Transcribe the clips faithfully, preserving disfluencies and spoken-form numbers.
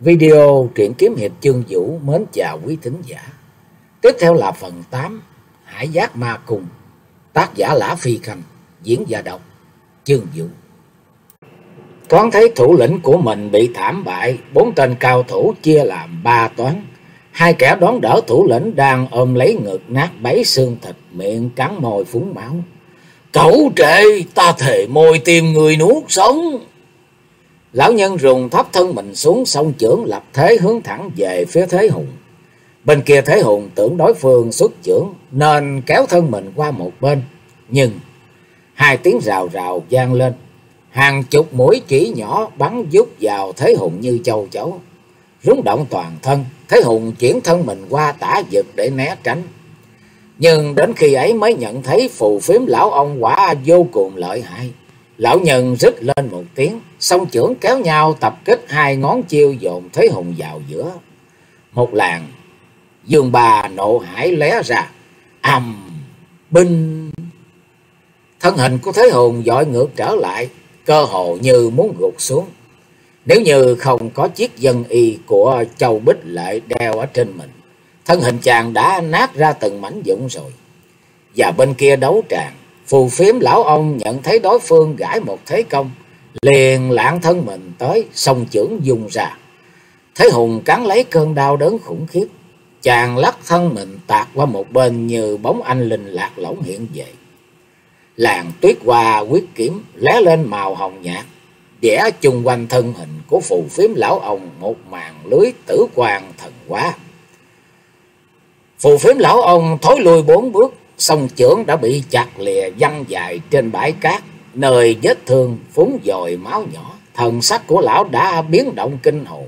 Video truyện kiếm hiệp Chương Vũ mến chào quý thính giả. Tiếp theo là phần tám Hải Giác Ma Cung, tác giả Lã Phi Khanh, diễn giả đọc Chương Vũ. Thoáng thấy thủ lĩnh của mình bị thảm bại, bốn tên cao thủ chia làm ba toán. Hai kẻ đón đỡ thủ lĩnh đang ôm lấy ngực nát bấy xương thịt, miệng cắn môi phúng máu. Cẩu trệ, ta thề môi tìm người nuốt sống. Lão nhân rùng thấp thân mình xuống, song chưởng lập thế hướng thẳng về phía Thế Hùng. Bên kia Thế Hùng tưởng đối phương xuất chưởng nên kéo thân mình qua một bên. Nhưng hai tiếng rào rào vang lên, hàng chục mũi chỉ nhỏ bắn vút vào Thế Hùng như châu chấu. Rúng động toàn thân, Thế Hùng chuyển thân mình qua tả vực để né tránh. Nhưng đến khi ấy mới nhận thấy phù phiếm lão ông quả vô cùng lợi hại. Lão nhân rít lên một tiếng, song chưởng kéo nhau tập kích, hai ngón chiêu dồn Thế Hùng vào giữa. Một làn dương bà nộ hải lóe ra, ầm binh. Thân hình của Thế Hùng dội ngược trở lại, cơ hồ như muốn gục xuống. Nếu như không có chiếc dân y của Châu Bích Lệ đeo ở trên mình, thân hình chàng đã nát ra từng mảnh vụn rồi. Và bên kia đấu tràng, phù phiếm lão ông nhận thấy đối phương gãi một thế công, liền lạng thân mình tới, song chưởng dùng ra. Thế Hùng cắn lấy cơn đau đớn khủng khiếp, chàng lắc thân mình tạt qua một bên như bóng anh linh lạc lõng hiện về. Làn tuyết hoa quyết kiếm lóe lên màu hồng nhạt, vẽ chung quanh thân hình của phù phiếm lão ông một màn lưới tử quang thần hóa. Phù phiếm lão ông thối lui bốn bước, song chưởng đã bị chặt lìa văng dài trên bãi cát, nơi vết thương phúng dồi máu nhỏ. Thần sắc của lão đã biến động kinh hồn.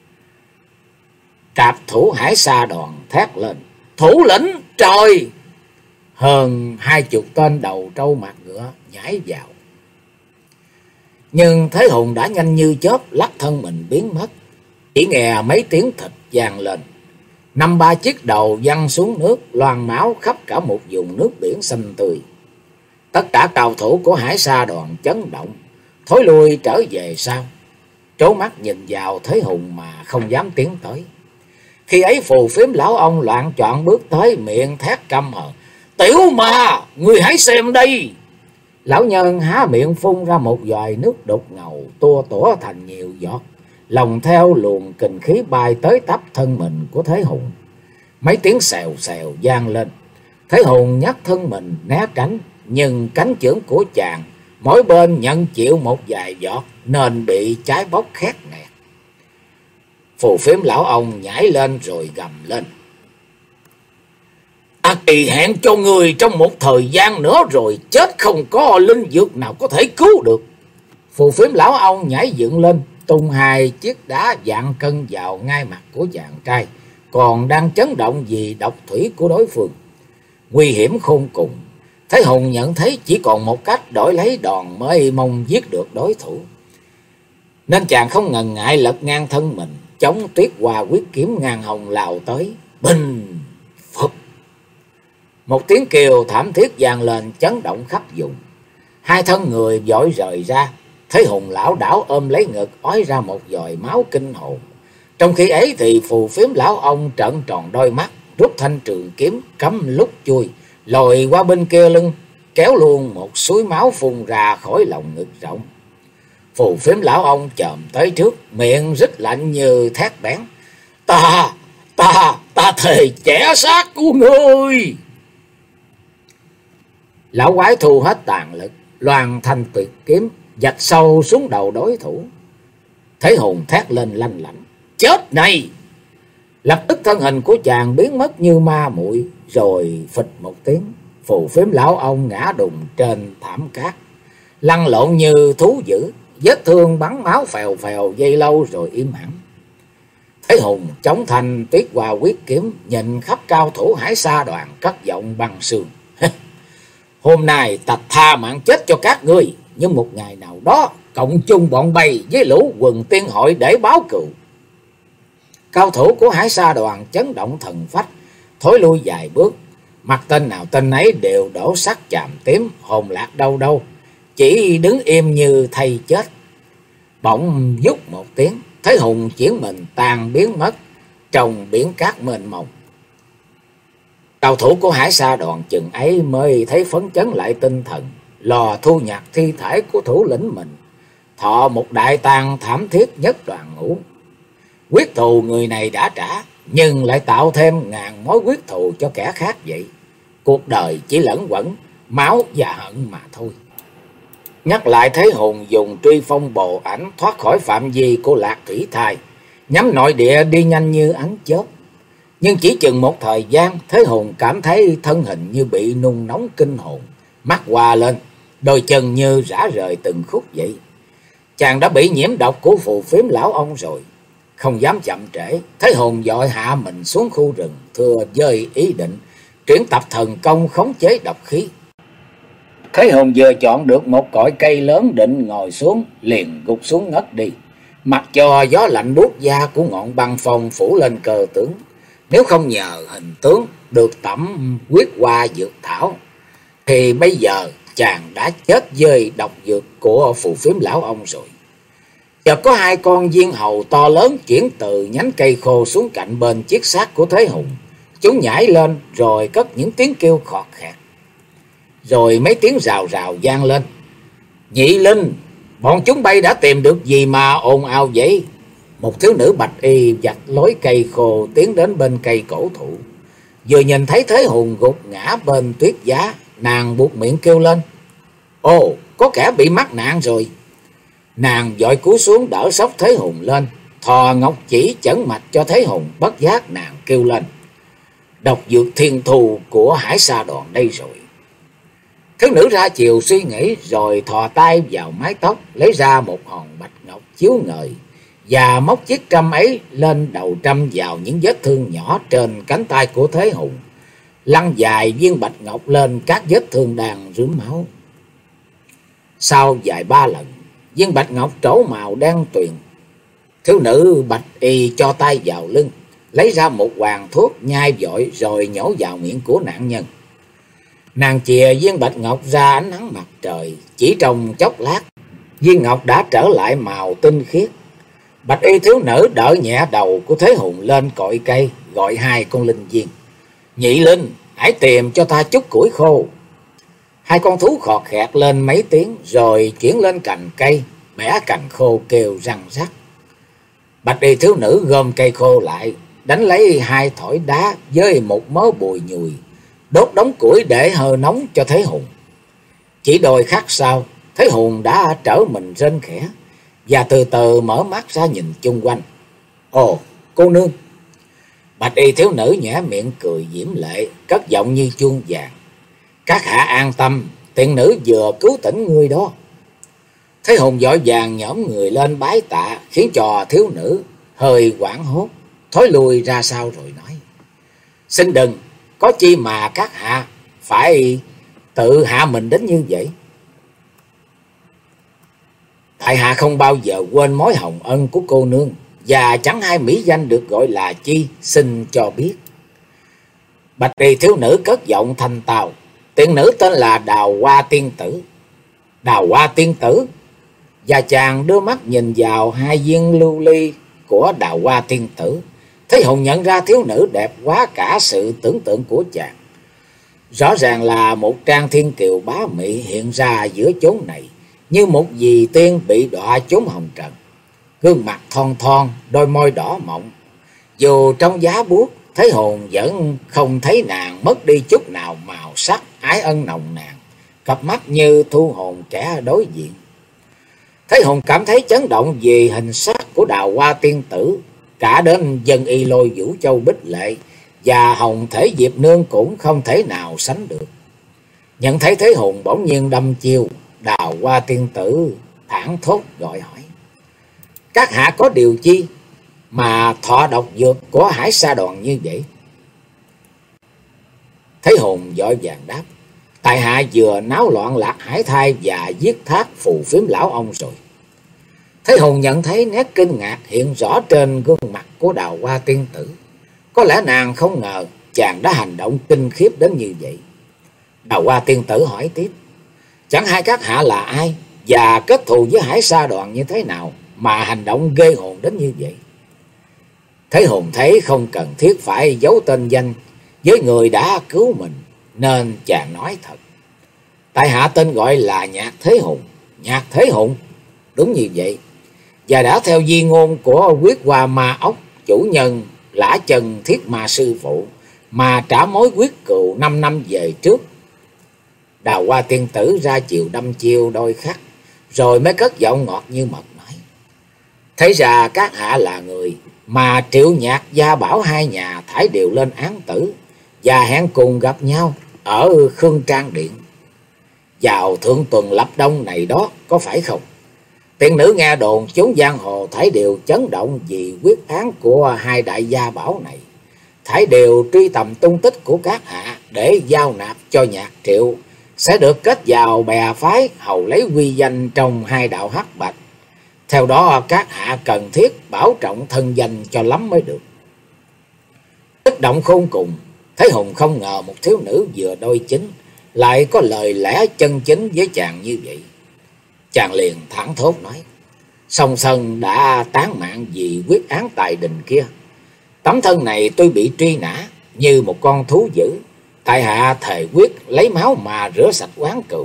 Trạp thủ Hải Sa Đoàn thét lên: thủ lĩnh trời! Hơn hai chục tên đầu trâu mặt ngựa nhảy vào. Nhưng Thế Hùng đã nhanh như chớp lắc thân mình biến mất. Chỉ nghe mấy tiếng thịt vang lên, năm ba chiếc đầu văng xuống nước, loang máu khắp cả một vùng nước biển xanh tươi. Tất cả cao thủ của Hải Sa Đoàn chấn động, thối lui trở về sau, trố mắt nhìn vào Thế Hùng mà không dám tiến tới. Khi ấy phù phiếm lão ông loạn choạng bước tới, miệng thét căm hờn: tiểu ma, người hãy xem đây! Lão nhân há miệng phun ra một vòi nước đục ngầu, tua tủa thành nhiều giọt, lòng theo luồng kình khí bay tới tấp thân mình của Thế Hùng. Mấy tiếng xèo xèo vang lên. Thế Hùng nhắc thân mình né tránh, nhưng cánh chưởng của chàng mỗi bên nhận chịu một vài giọt nên bị cháy bốc khét nghẹt. Phù phiếm lão ông nhảy lên rồi gầm lên: ta kỳ hẹn cho người trong một thời gian nữa rồi, chết không có linh dược nào có thể cứu được. Phù phiếm lão ông nhảy dựng lên, tung hai chiếc đá vạn cân vào ngay mặt của chàng trai còn đang chấn động vì độc thủy của đối phương. Nguy hiểm khôn cùng. Thế Hùng nhận thấy chỉ còn một cách đổi lấy đòn mới mong giết được đối thủ, nên chàng không ngần ngại lật ngang thân mình, chống tuyết hoa quyết kiếm ngàn hồng lao tới. Bình phập, một tiếng kêu thảm thiết vang lên chấn động khắp vùng. Hai thân người vội rời ra. Thế Hùng lão đảo ôm lấy ngực, ói ra một vòi máu kinh hồn. Trong khi ấy thì phù phiếm lão ông trợn tròn đôi mắt, rút thanh trường kiếm cắm lúc chui, lồi qua bên kia lưng, kéo luôn một suối máu phun ra khỏi lòng ngực rộng. Phù phiếm lão ông chồm tới trước, miệng rít lạnh như thét bén: ta, ta, ta thề chẻ xác của ngươi! Lão quái thu hết tàn lực, loan thanh tuyệt kiếm vạch sâu xuống đầu đối thủ. Thế Hùng thét lên lanh lảnh: chết này! Lập tức thân hình của chàng biến mất như ma muội, rồi phịch một tiếng, phù phiếm lão ông ngã đùng trên thảm cát, lăn lộn như thú dữ, vết thương bắn máu phèo phèo dây lâu rồi im hẳn. Thế Hùng chống thành tuyết hoa quyết kiếm, nhìn khắp cao thủ Hải Sa Đoàn cất giọng băng sương: hôm nay ta tha mạng chết cho các ngươi, nhưng một ngày nào đó cộng chung bọn bay với lũ quần tiên hội để báo cừu. Cao thủ của Hải Sa Đoàn chấn động thần phách, thối lui vài bước, mặt tên nào tên ấy đều đổ sắc chàm tím, hồn lạc đâu đâu, chỉ đứng im như thây chết. Bỗng vút một tiếng, Thế Hùng chuyển mình tan biến mất trong biển cát mênh mông. Cao thủ của Hải Sa Đoàn chừng ấy mới thấy phấn chấn lại tinh thần, lò thu nhặt thi thể của thủ lĩnh mình, thọ một đại tang thảm thiết nhất đoàn ngũ. Quyết thù người này đã trả, nhưng lại tạo thêm ngàn mối quyết thù cho kẻ khác vậy. Cuộc đời chỉ lẫn quẩn máu và hận mà thôi. Nhắc lại Thế Hùng dùng truy phong bồ ảnh thoát khỏi phạm vi của Lạc Thủy Thai, nhắm nội địa đi nhanh như ánh chớp. Nhưng chỉ chừng một thời gian, Thế Hùng cảm thấy thân hình như bị nung nóng kinh hồn, mắt hoa lên, đôi chân như rã rời từng khúc vậy. Chàng đã bị nhiễm độc của phù phiếm lão ông rồi. Không dám chậm trễ, Thế Hùng vội hạ mình xuống khu rừng, thừa dơi ý định chuyển tập thần công khống chế độc khí. Thế Hùng vừa chọn được một cội cây lớn định ngồi xuống, liền gục xuống ngất đi, mặc cho gió lạnh buốt da của ngọn băng phong phủ lên cơ tướng. Nếu không nhờ hình tướng được tẩm huyết hoa dược thảo, thì bây giờ chàng đã chết với độc dược của phù phiếm lão ông rồi. Chợt có hai con viên hầu to lớn chuyển từ nhánh cây khô xuống cạnh bên chiếc xác của Thế Hùng. Chúng nhảy lên rồi cất những tiếng kêu khọt khẹt. Rồi mấy tiếng rào rào vang lên. Nhị Linh, bọn chúng bay đã tìm được gì mà ồn ào vậy? Một thiếu nữ bạch y vạch lối cây khô tiến đến bên cây cổ thụ. Vừa nhìn thấy Thế Hùng gục ngã bên tuyết giá, nàng buột miệng kêu lên. Ồ, có kẻ bị mắc nạn rồi. Nàng vội cúi xuống đỡ sốc Thế Hùng lên, thò ngọc chỉ chẩn mạch cho Thế Hùng. Bất giác nàng kêu lên. Độc dược thiên thù của Hải Sa Đoàn đây rồi. Thiếu nữ ra chiều suy nghĩ, rồi thò tay vào mái tóc, lấy ra một hòn bạch ngọc chiếu ngời, và móc chiếc trâm ấy lên đầu trâm vào những vết thương nhỏ trên cánh tay của Thế Hùng, lăn dài viên bạch ngọc lên các vết thương đang rướm máu. Sau vài ba lần, viên bạch ngọc trổ màu đen tuyền. Thiếu nữ bạch y cho tay vào lưng, lấy ra một hoàng thuốc nhai vội rồi nhổ vào miệng của nạn nhân. Nàng chìa viên bạch ngọc ra ánh nắng mặt trời, chỉ trong chốc lát, viên ngọc đã trở lại màu tinh khiết. Bạch y thiếu nữ đỡ nhẹ đầu của Thế Hùng lên cội cây, gọi hai con linh viên. Nhị Linh, hãy tìm cho ta chút củi khô. Hai con thú khọt khẹt lên mấy tiếng, rồi chuyển lên cành cây, bẻ cành khô kêu răng rắc. Bạch y thiếu nữ gom cây khô lại, đánh lấy hai thỏi đá với một mớ bùi nhùi, đốt đống củi để hơ nóng cho Thế Hùng. Chỉ đôi khắc sau, Thế Hùng đã trở mình rên khẽ, và từ từ mở mắt ra nhìn chung quanh. Ồ, cô nương! Bạch y thiếu nữ nhẽ miệng cười diễm lệ, cất giọng như chuông vàng. Các hạ an tâm, tiện nữ vừa cứu tỉnh ngươi đó. Thế Hùng vội vàng nhõm người lên bái tạ, khiến cho thiếu nữ hơi hoảng hốt, thối lui ra sau rồi nói. Xin đừng, có chi mà các hạ phải tự hạ mình đến như vậy. Tại hạ không bao giờ quên mối hồng ân của cô nương, và chẳng hai mỹ danh được gọi là chi, xin cho biết. Bạch y thiếu nữ cất giọng thanh tao. Tiện nữ tên là Đào Hoa Tiên Tử. Đào Hoa Tiên Tử? Và chàng đưa mắt nhìn vào hai viên lưu ly của Đào Hoa Tiên Tử. Thế Hùng nhận ra thiếu nữ đẹp quá cả sự tưởng tượng của chàng. Rõ ràng là một trang thiên kiều bá mị hiện ra giữa chốn này, như một dì tiên bị đọa chốn hồng trần. Gương mặt thon thon, đôi môi đỏ mọng. Dù trong giá buốt, Thế Hùng vẫn không thấy nàng mất đi chút nào màu sắc ái ân nồng nàn. Cặp mắt như thu hồn kẻ đối diện. Thế Hùng cảm thấy chấn động vì hình sắc của Đào Hoa Tiên Tử. Cả đến dân y Lôi Vũ Châu Bích Lệ và Hồng Thể Diệp Nương cũng không thể nào sánh được. Nhận thấy Thế Hùng bỗng nhiên đâm chiêu, Đào Hoa Tiên Tử thảng thốt gọi hỏi. Các hạ có điều chi mà thọ độc dược của Hải Sa Đoàn như vậy? Thế Hùng vội vàng đáp. Tại hạ vừa náo loạn Lạc Hải Thai và giết thác phù phiếm lão ông rồi. Thế Hùng nhận thấy nét kinh ngạc hiện rõ trên gương mặt của Đào Hoa Tiên Tử. Có lẽ nàng không ngờ chàng đã hành động kinh khiếp đến như vậy. Đào Hoa Tiên Tử hỏi tiếp. Chẳng hay các hạ là ai và kết thù với Hải Sa Đoàn như thế nào mà hành động ghê hồn đến như vậy? Thế Hùng thấy không cần thiết phải giấu tên danh với người đã cứu mình, nên chàng nói thật: tại hạ tên gọi là Nhạc Thế Hùng. Nhạc Thế Hùng? Đúng như vậy, và đã theo di ngôn của Quyết Hoa Ma Ốc, chủ nhân Lã Chân Thiết Ma sư phụ, mà trả mối quyết cừu năm năm về trước. Đào Hoa tiên tử ra chiều đâm chiêu đôi khắc, rồi mới cất giọng ngọt như mật nói: thấy ra các hạ là người mà Triệu Nhạc, Gia Bảo hai nhà thải đều lên án tử, và hẹn cùng gặp nhau ở Khương Trang Điện vào thượng tuần lập đông này đó, có phải không? Tiên nữ nghe đồn chúng giang hồ thải đều chấn động vì quyết án của hai đại gia bảo này. Thải đều truy tầm tung tích của các hạ để giao nạp cho Nhạc Triệu, sẽ được kết vào bè phái hầu lấy uy danh trong hai đạo hắc bạch. Theo đó các hạ cần thiết bảo trọng thân danh cho lắm mới được. Kích động khôn cùng, Thế Hùng không ngờ một thiếu nữ vừa đôi chính lại có lời lẽ chân chính với chàng như vậy. Chàng liền thẳng thốt nói: song Sân đã tán mạng vì quyết án tại đình kia. Tấm thân này tôi bị truy nã như một con thú dữ. Tại hạ thề quyết lấy máu mà rửa sạch oán cừu.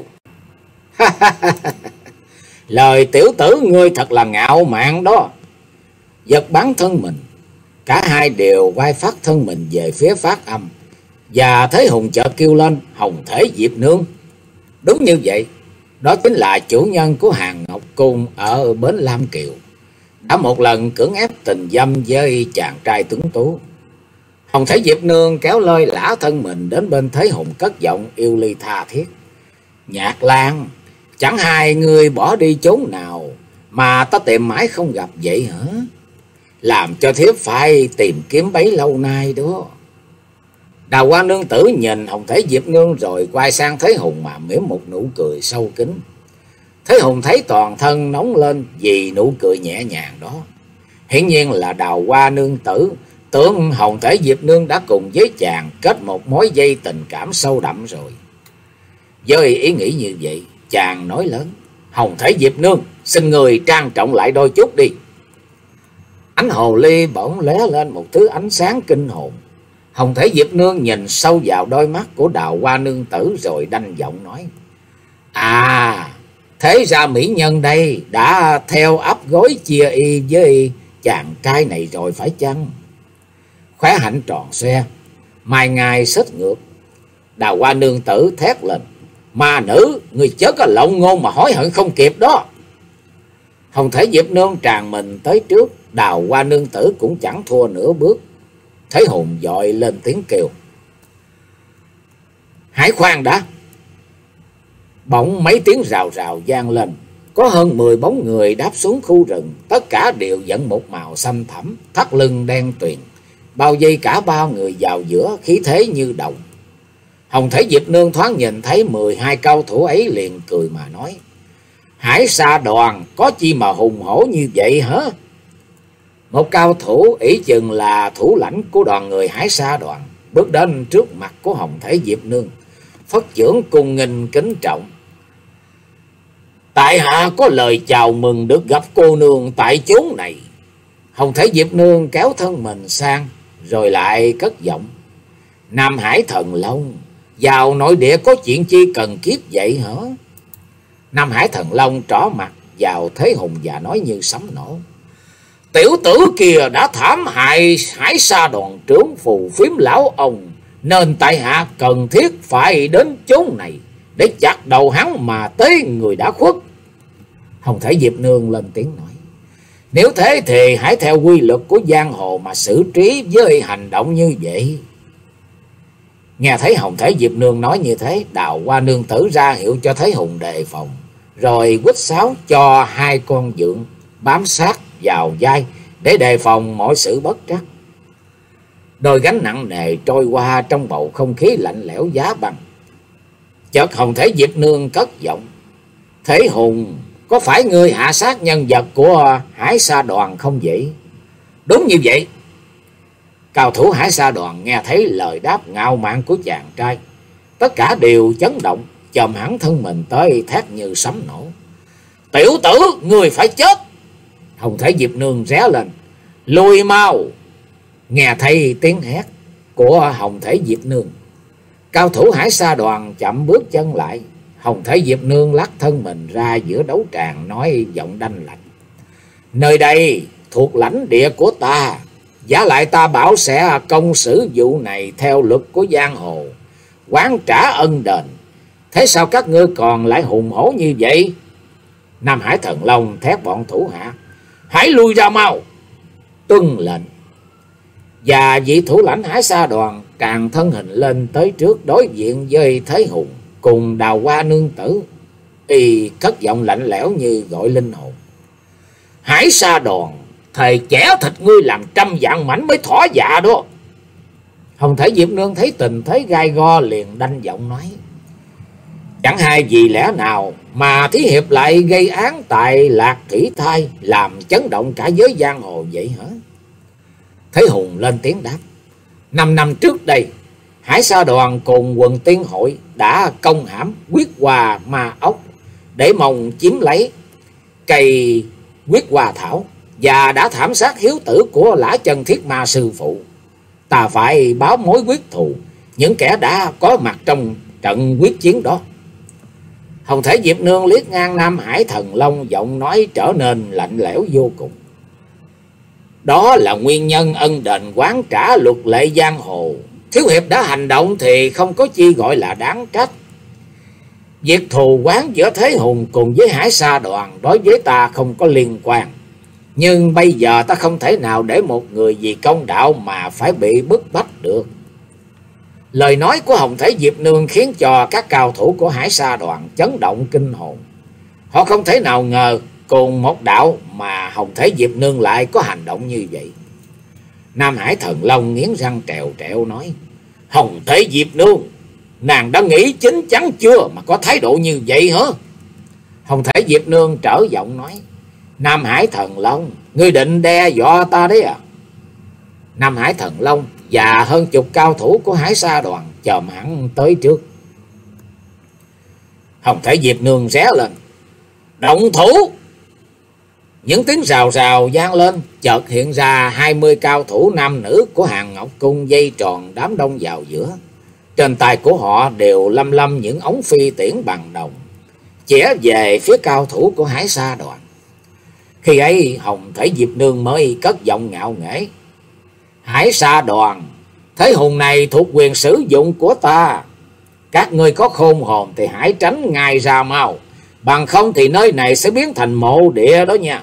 Lời tiểu tử ngươi thật là ngạo mạn đó. Giật bắn thân mình, cả hai đều quay phát thân mình về phía phát âm, và Thế Hùng chợt kêu lên: Hồng Thể Diệp Nương! Đúng như vậy, đó chính là chủ nhân của Hàng Ngọc Cung ở bến Lam Kiều, đã một lần cưỡng ép tình dâm với chàng trai tuấn tú. Hồng Thể Diệp Nương kéo lơi lả thân mình đến bên Thế Hùng, cất giọng yêu ly tha thiết: Nhạc Lan, chẳng hai người bỏ đi chốn nào mà ta tìm mãi không gặp vậy hả? Làm cho thiếp phải tìm kiếm bấy lâu nay đó. Đào Hoa nương tử nhìn Hồng Thể Diệp Nương rồi quay sang Thế Hùng mà mỉm một nụ cười sâu kín. Thế Hùng thấy toàn thân nóng lên vì nụ cười nhẹ nhàng đó. Hiển nhiên là Đào Hoa nương tử tưởng Hồng Thể Diệp Nương đã cùng với chàng kết một mối dây tình cảm sâu đậm rồi. Với ý nghĩ như vậy, chàng nói lớn: Hồng Thể Diệp Nương, xin người trang trọng lại đôi chút đi. Ánh hồ ly bỗng lóe lên một thứ ánh sáng kinh hồn. Hồng Thể Diệp Nương nhìn sâu vào đôi mắt của Đào Hoa nương tử rồi đanh giọng nói: À, thế ra mỹ nhân đây đã theo ấp gối chia y với chàng trai này rồi phải chăng? Khóe hạnh tròn xoe, mai ngài xích ngược. Đào Hoa nương tử thét lên: Ma nữ, người chớ có lộng ngôn mà hối hận không kịp đó. Hồng Thể Diệp Nương tràn mình tới trước, Đào Hoa nương tử cũng chẳng thua nửa bước. Thế Hùng vội lên tiếng kêu: Hãy khoan đã! Bỗng mấy tiếng rào rào vang lên, có hơn mười bóng người đáp xuống khu rừng, tất cả đều dẫn một màu xanh thẳm, thắt lưng đen tuyền, bao vây cả ba người vào giữa, khí thế như đồng. Hồng Thể Diệp Nương thoáng nhìn thấy mười hai cao thủ ấy liền cười mà nói: Hải Sa Đoàn có chi mà hùng hổ như vậy hả? Một cao thủ ỷ chừng là thủ lãnh của đoàn người Hải Sa Đoàn bước đến trước mặt của Hồng Thể Diệp Nương, phất chưởng cung nghênh kính trọng: Tại hạ có lời chào mừng được gặp cô nương tại chốn này. Hồng Thể Diệp Nương kéo thân mình sang rồi lại cất giọng: Nam Hải Thần Long, vào nội địa có chuyện chi cần kiếp vậy hả? Nam Hải Thần Long trỏ mặt vào Thế Hùng và nói như sấm nổ: Tiểu tử kia đã thảm hại Hải Sa Đoàn trưởng Phù Phiếm lão ông, nên tại hạ cần thiết phải đến chốn này để chặt đầu hắn mà tế người đã khuất. Hồng Thể Diệp Nương lên tiếng nói: Nếu thế thì hãy theo quy luật của giang hồ mà xử trí với hành động như vậy. Nghe thấy Hồng Thể Diệp Nương nói như thế, Đào Hoa nương tử ra hiệu cho Thế Hùng đề phòng, rồi quýt sáo cho hai con dượng bám sát vào vai để đề phòng mọi sự bất trắc. Đôi gánh nặng nề trôi qua trong bầu không khí lạnh lẽo giá băng. Chợt Hồng Thể Diệp Nương cất giọng: Thế Hùng, có phải ngươi hạ sát nhân vật của Hải Sa Đoàn không vậy? Đúng như vậy. Cao thủ Hải Sa Đoàn nghe thấy lời đáp ngạo mạn của chàng trai, tất cả đều chấn động, chồm hẳn thân mình tới thét như sấm nổ: Tiểu tử, ngươi phải chết! Hồng Thể Diệp Nương ré lên: "Lùi mau!" Nghe thấy tiếng hét của Hồng Thể Diệp Nương, cao thủ Hải Sa Đoàn chậm bước chân lại. Hồng Thể Diệp Nương lắc thân mình ra giữa đấu tràng, nói giọng đanh lạnh: "Nơi đây thuộc lãnh địa của ta, giả lại ta bảo sẽ công xử vụ này theo luật của giang hồ, oán trả ân đền. Thế sao các ngươi còn lại hùng hổ như vậy?" Nam Hải Thần Long thét bọn thủ hạ: "Hãy lui ra mau!" Tuân lệnh. Và vị thủ lãnh Hải Sa Đoàn càng thân hình lên tới trước, đối diện với Thế Hùng cùng Đào Hoa nương tử. Y cất giọng lạnh lẽo như gọi linh hồn: "Hải Sa Đoàn, thầy chẻ thịt ngươi làm trăm vạn mảnh mới thỏa dạ đó." Hồng Thể Diệp Nương thấy tình thế gai go, liền đanh giọng nói: "Chẳng hay vì lẽ nào mà Thí Hiệp lại gây án tại Lạc Thủy Thai, làm chấn động cả giới giang hồ vậy hả?" Thế Hùng lên tiếng đáp: Năm năm trước đây, Hải Sa Đoàn cùng Quần Tiên Hội đã công hãm Quyết Hòa Ma Ốc để mong chiếm lấy cây Quyết Hòa Thảo, và đã thảm sát hiếu tử của Lã Chân Thiết Ma sư phụ. Ta phải báo mối quyết thù những kẻ đã có mặt trong trận quyết chiến đó. Hồng Thể Diệp Nương liếc ngang Nam Hải Thần Long, giọng nói trở nên lạnh lẽo vô cùng: "Đó là nguyên nhân ân đền oán trả luật lệ giang hồ. Thiếu hiệp đã hành động thì không có chi gọi là đáng trách. Việc thù oán giữa Thế Hùng cùng với Hải Sa Đoàn đối với ta không có liên quan. Nhưng bây giờ ta không thể nào để một người vì công đạo mà phải bị bức bách được." Lời nói của Hồng Thể Diệp Nương khiến cho các cao thủ của Hải Sa Đoàn chấn động kinh hồn. Họ không thể nào ngờ cùng một đạo mà Hồng Thể Diệp Nương lại có hành động như vậy. Nam Hải Thần Long nghiến răng trèo trẹo nói: "Hồng Thể Diệp Nương, nàng đã nghĩ chín chắn chưa mà có thái độ như vậy hả?" Hồng Thể Diệp Nương trở giọng nói: "Nam Hải Thần Long, ngươi định đe dọa ta đấy à?" Nam Hải Thần Long và hơn chục cao thủ của Hải Sa Đoàn chồm hẳn tới trước. Hồng Thể Diệp Nương ré lên: "Động thủ!" Những tiếng rào rào vang lên, chợt hiện ra hai mươi cao thủ nam nữ của Hàng Ngọc Cung dây tròn đám đông vào giữa. Trên tay của họ đều lâm lâm những ống phi tiễn bằng đồng, chĩa về phía cao thủ của Hải Sa Đoàn. Khi ấy Hồng Thể Diệp Nương mới cất giọng ngạo nghễ: "Hải Sa Đoàn, Thế Hùng này thuộc quyền sử dụng của ta. Các ngươi có khôn hồn thì hãy tránh ngay ra mau, bằng không thì nơi này sẽ biến thành mộ địa đó nha."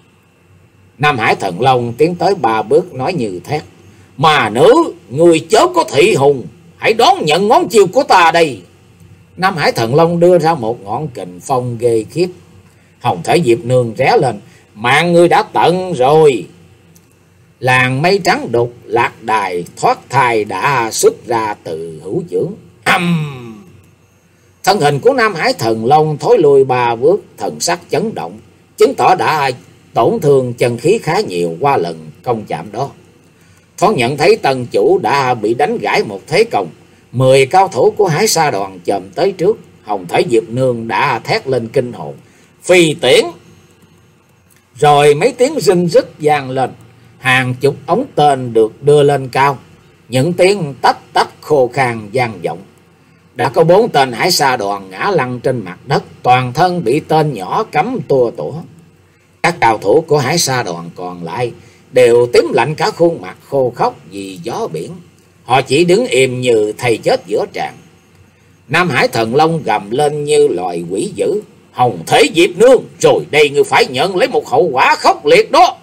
Nam Hải Thần Long tiến tới ba bước nói như thét: "Mà nữ, người chớ có thị hùng, hãy đón nhận ngón chiêu của ta đây." Nam Hải Thần Long đưa ra một ngọn kình phong ghê khiếp. Hồng Thể Diệp Nương ré lên: "Mạng ngươi đã tận rồi." Làn mây trắng đục lạc đài thoát thai đã xuất ra từ hữu chưởng. Âm! Thân hình của Nam Hải Thần Long thối lùi ba bước, thần sắc chấn động, chứng tỏ đã tổn thương chân khí khá nhiều qua lần công chạm đó. Thoáng nhận thấy tần chủ đã bị đánh gãy một thế công. Mười cao thủ của Hải Sa Đoàn chồm tới trước. Hồng Thể Diệp Nương đã thét lên kinh hồn: "Phi tiễn!" Rồi mấy tiếng rinh rít vang lên, hàng chục ống tên được đưa lên cao, những tiếng tách tách khô khan vang vọng. Đã có bốn tên Hải Sa Đoàn ngã lăn trên mặt đất, toàn thân bị tên nhỏ cắm tua tủa. Các cao thủ của Hải Sa Đoàn còn lại đều tím lạnh cả khuôn mặt, khô khốc vì gió biển. Họ chỉ đứng im như thầy chết giữa tràn. Nam Hải Thần Long gầm lên như loài quỷ dữ: "Hồng Thể Diệp Nương, rồi đây ngươi phải nhận lấy một hậu quả khốc liệt đó."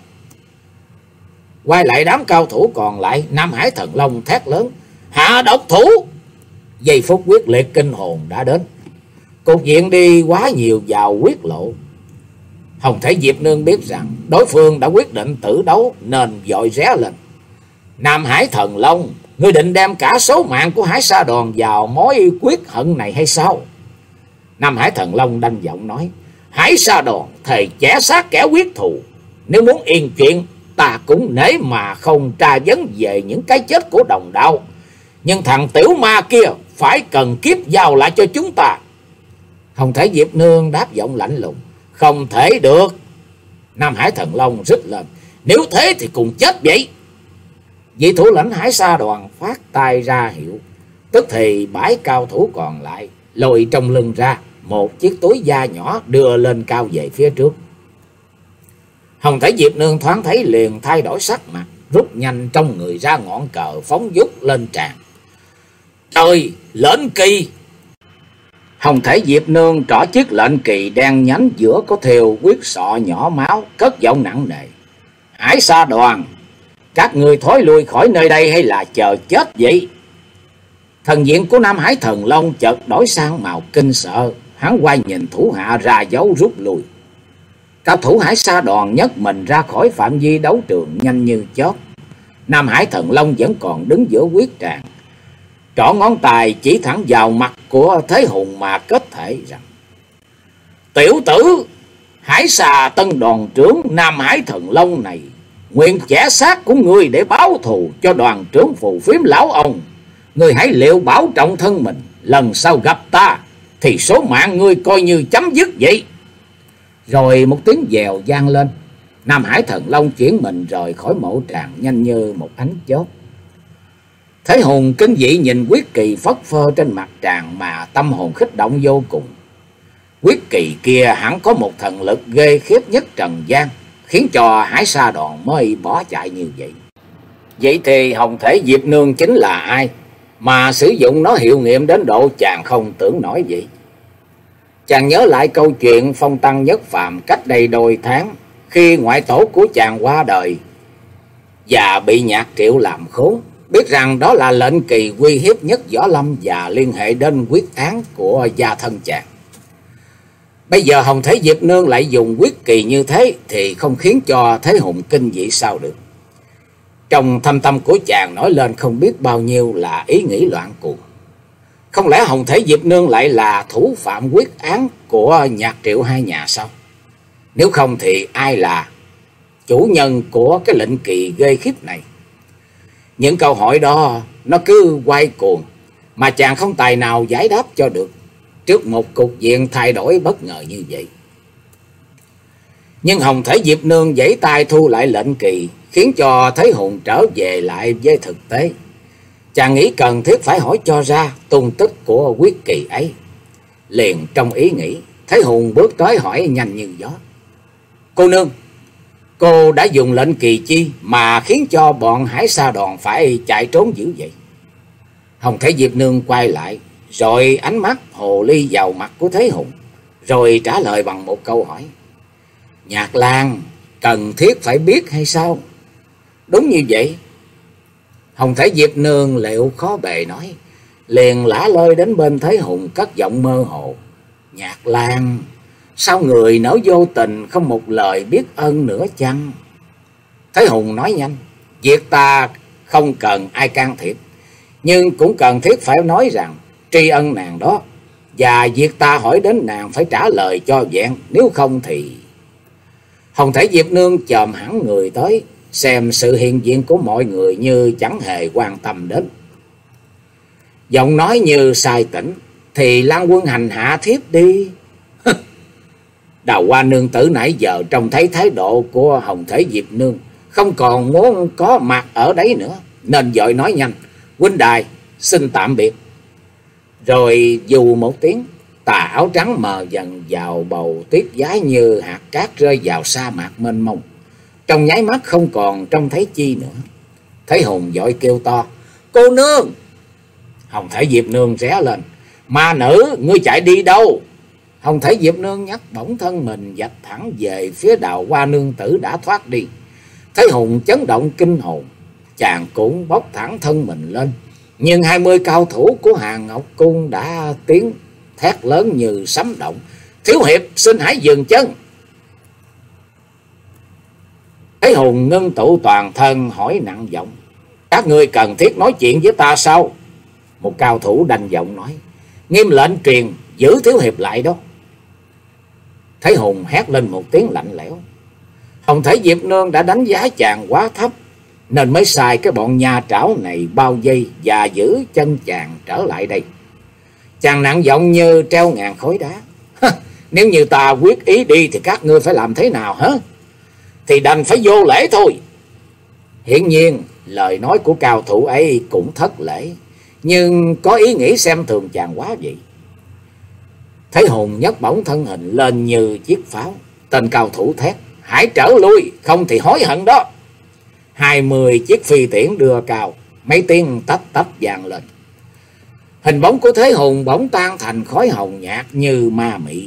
Quay lại đám cao thủ còn lại, Nam Hải Thần Long thét lớn: "Hạ độc thủ!" Giây phút quyết liệt kinh hồn đã đến. Cục diện đi quá nhiều vào quyết lộ. Hồng Thể Diệp Nương biết rằng đối phương đã quyết định tử đấu nên vội ré lên: "Nam Hải Thần Long, ngươi định đem cả số mạng của Hải Sa Đoàn vào mối quyết hận này hay sao?" Nam Hải Thần Long đanh giọng nói: "Hải Sa Đoàn thề chẻ xác kẻ quyết thù. Nếu muốn yên chuyện, ta cũng nể mà không tra vấn về những cái chết của đồng đạo. Nhưng thằng tiểu ma kia phải cần kiếp giao lại cho chúng ta." Hồng Thể Diệp Nương đáp giọng lạnh lùng: "Không thể được." Nam Hải Thần Long rít lên: Nếu thế thì cùng chết vậy. Vị thủ lãnh Hải Sa đoàn phát tay ra hiệu, tức thì bãi cao thủ còn lại lôi trong lưng ra một chiếc túi da nhỏ đưa lên cao về phía trước. Hồng Thể Diệp Nương thoáng thấy liền thay đổi sắc mặt, rút nhanh trong người ra ngọn cờ phóng vút lên tràn. Trời, lệnh kỳ! Hồng Thể Diệp Nương trỏ chiếc lệnh kỳ đen nhánh giữa có thêu quyết sọ nhỏ máu, cất giọng nặng nề: Hải Sa đoàn, các người thối lui khỏi nơi đây hay là chờ chết vậy? Thần diện của Nam Hải Thần Long chợt đổi sang màu kinh sợ, hắn quay nhìn thủ hạ ra dấu rút lui. Cao thủ Hải Sa đoàn nhấc mình ra khỏi phạm vi đấu trường nhanh như chớp. Nam Hải Thần Long vẫn còn đứng giữa quyết tràng, trỏ ngón tay chỉ thẳng vào mặt của Thế Hùng mà kết thể rằng: Tiểu tử, Hải Sa Tân đoàn trưởng Nam Hải Thần Long này nguyện chẻ xác của ngươi để báo thù cho đoàn trưởng phù phiếm lão ông. Ngươi hãy liệu bảo trọng thân mình, lần sau gặp ta thì số mạng ngươi coi như chấm dứt vậy. Rồi một tiếng dèo vang lên, Nam Hải Thần Long chuyển mình rời khỏi mộ tràng nhanh như một ánh chớp. Thế Hùng kinh dị nhìn quyết kỳ phất phơ trên mặt tràng mà tâm hồn kích động vô cùng. Quyết kỳ kia hẳn có một thần lực ghê khiếp nhất trần gian, khiến cho Hải Sa đoàn mới bỏ chạy như vậy. Vậy thì Hồng Thể Diệp Nương chính là ai mà sử dụng nó hiệu nghiệm đến độ chàng không tưởng nổi vậy? Chàng nhớ lại câu chuyện phong tăng nhất phàm cách đây đôi tháng, khi ngoại tổ của chàng qua đời và bị Nhạc Triệu làm khốn, biết rằng đó là lệnh kỳ uy hiếp nhất võ lâm và liên hệ đến quyết án của gia thân chàng. Bây giờ Hồng Thể Diệp Nương lại dùng quyết kỳ như thế thì không khiến cho Thế Hùng kinh dị sao được. Trong thâm tâm của chàng nổi lên không biết bao nhiêu là ý nghĩ loạn cuồng. Không lẽ Hồng Thể Diệp Nương lại là thủ phạm quyết án của Nhạc Triệu hai nhà sao? Nếu không thì ai là chủ nhân của cái lệnh kỳ ghê khiếp này? Những câu hỏi đó nó cứ quay cuồng mà chàng không tài nào giải đáp cho được trước một cục diện thay đổi bất ngờ như vậy. Nhưng Hồng Thể Diệp Nương giãy tay thu lại lệnh kỳ, khiến cho Thế Hùng trở về lại với thực tế. Chàng nghĩ cần thiết phải hỏi cho ra tung tích của quyết kỳ ấy. Liền trong ý nghĩ, Thế Hùng bước tới hỏi nhanh như gió: Cô nương, cô đã dùng lệnh kỳ chi mà khiến cho bọn Hải Sa đoàn phải chạy trốn dữ vậy? Hồng Thể Diệp Nương quay lại, rồi ánh mắt hồ ly vào mặt của Thế Hùng, rồi trả lời bằng một câu hỏi: Nhạc Lan cần thiết phải biết hay sao? Đúng như vậy. Hồng Thể Diệp Nương liệu khó bề nói, liền lả lơi đến bên Thế Hùng cất giọng mơ hồ: Nhạc Lan, sao người nỡ vô tình không một lời biết ơn nữa chăng? Thế Hùng nói nhanh: Việc ta không cần ai can thiệp, nhưng cũng cần thiết phải nói rằng tri ân nàng đó, và việc ta hỏi đến nàng phải trả lời cho vẹn, nếu không thì... Hồng Thể Diệp Nương chồm hẳn người tới, xem sự hiện diện của mọi người như chẳng hề quan tâm đến. Giọng nói như sai tỉnh: Thì Lan Quân hành hạ thiếp đi. Đào Hoa nương tử nãy giờ trông thấy thái độ của Hồng Thể Diệp Nương không còn muốn có mặt ở đấy nữa, nên vội nói nhanh: Huynh đài xin tạm biệt. Rồi dù một tiếng, tà áo trắng mờ dần vào bầu tuyết giá như hạt cát rơi vào sa mạc mênh mông. Trong nháy mắt không còn trông thấy chi nữa. Thế Hùng vội kêu to: Cô nương! Hồng Thể Diệp Nương ré lên: Ma nữ, ngươi chạy đi đâu? Hồng Thể Diệp Nương nhấc bổng thân mình vạch thẳng về phía Đào Hoa nương tử đã thoát đi. Thế Hùng chấn động kinh hồn, chàng cũng bốc thẳng thân mình lên. Nhưng hai mươi cao thủ của Hàng Ngọc Cung đã tiếng thét lớn như sấm động: Thiếu hiệp xin hãy dừng chân. Thế Hùng ngưng tụ toàn thân hỏi nặng giọng: Các ngươi cần thiết nói chuyện với ta sao? Một cao thủ đanh giọng nói: Nghiêm lệnh truyền giữ thiếu hiệp lại đó. Thế Hùng hét lên một tiếng lạnh lẽo. Hồng Thể Diệp Nương đã đánh giá chàng quá thấp, nên mới sai cái bọn nhà trảo này bao vây và giữ chân chàng trở lại đây. Chàng nặng giọng như treo ngàn khối đá: Nếu như ta quyết ý đi thì các ngươi phải làm thế nào hả? thì đành phải vô lễ thôi. Hiển nhiên lời nói của cao thủ ấy cũng thất lễ, nhưng có ý nghĩ xem thường chàng quá vậy. Thế Hùng nhấc bổng thân hình lên như chiếc pháo. Tên cao thủ thét: hãy trở lui, không thì hối hận đó. Hai mươi chiếc phi tiễn đưa cao, mấy tiếng tách tách vang lên. Hình bóng của Thế Hùng bỗng tan thành khói hồng nhạt như ma mị.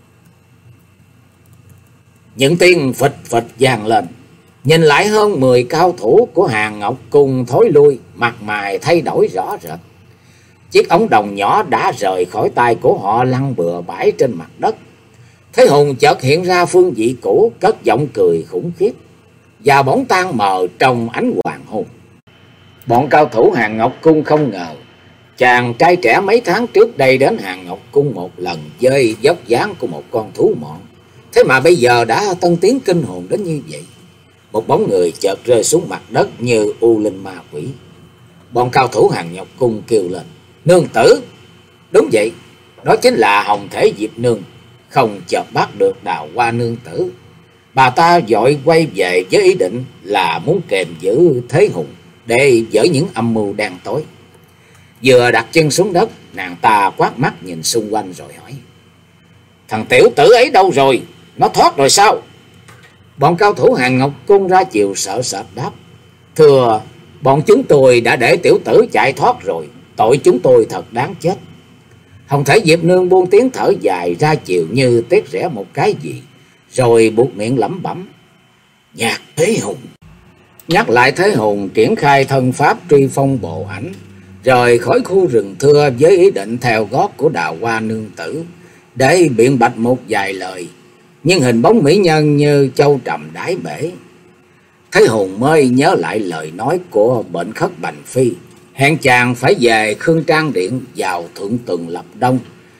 Những tiếng phịch phịch vang lên. Nhìn lại hơn mười cao thủ của Hàn Ngọc Cung thối lui, mặt mày thay đổi rõ rệt. Chiếc ống đồng nhỏ đã rời khỏi tay của họ lăn bừa bãi trên mặt đất. Thế Hùng chợt hiện ra phương vị cũ, cất giọng cười khủng khiếp, và bỗng tan mờ trong ánh hoàng hôn. Bọn cao thủ Hàn Ngọc Cung không ngờ chàng trai trẻ mấy tháng trước đây đến Hàn Ngọc Cung một lần với vóc dáng của một con thú mọn, thế mà bây giờ đã tân tiến kinh hồn đến như vậy. Một bóng người chợt rơi xuống mặt đất như u linh ma quỷ. Bọn cao thủ Hàn Ngọc Cung kêu lên: nương tử! Đúng vậy, đó chính là Hồng Thể Diệp Nương. Không chợp bắt được Đào Hoa nương tử, bà ta vội quay về với ý định là muốn kềm giữ Thế Hùng để dỡ những âm mưu đen tối. Vừa đặt chân xuống đất, nàng ta quát mắt nhìn xung quanh rồi hỏi: thằng tiểu tử ấy đâu rồi? Nó thoát rồi sao? Bọn cao thủ Hàn Ngọc Cung ra chiều sợ sệt đáp: thưa, bọn chúng tôi đã để tiểu tử chạy thoát rồi, tội chúng tôi thật đáng chết. Hồng Thể Diệp Nương buông tiếng thở dài ra chiều như tiếc rẻ một cái gì, rồi buộc miệng lẩm bẩm: nhạc Thế Hùng. Nhắc lại Thế Hùng triển khai thân pháp truy phong bộ ảnh, rời khỏi khu rừng thưa với ý định theo gót của Đào Hoa nương tử để biện bạch một vài lời, nhưng hình bóng mỹ nhân như châu trầm đáy bể. Thế Hùng mới nhớ lại lời nói của Bệnh Khất Bành Phi, hẹn chàng phải về Khương Trang Điện vào Thượng Tuần Lập Đông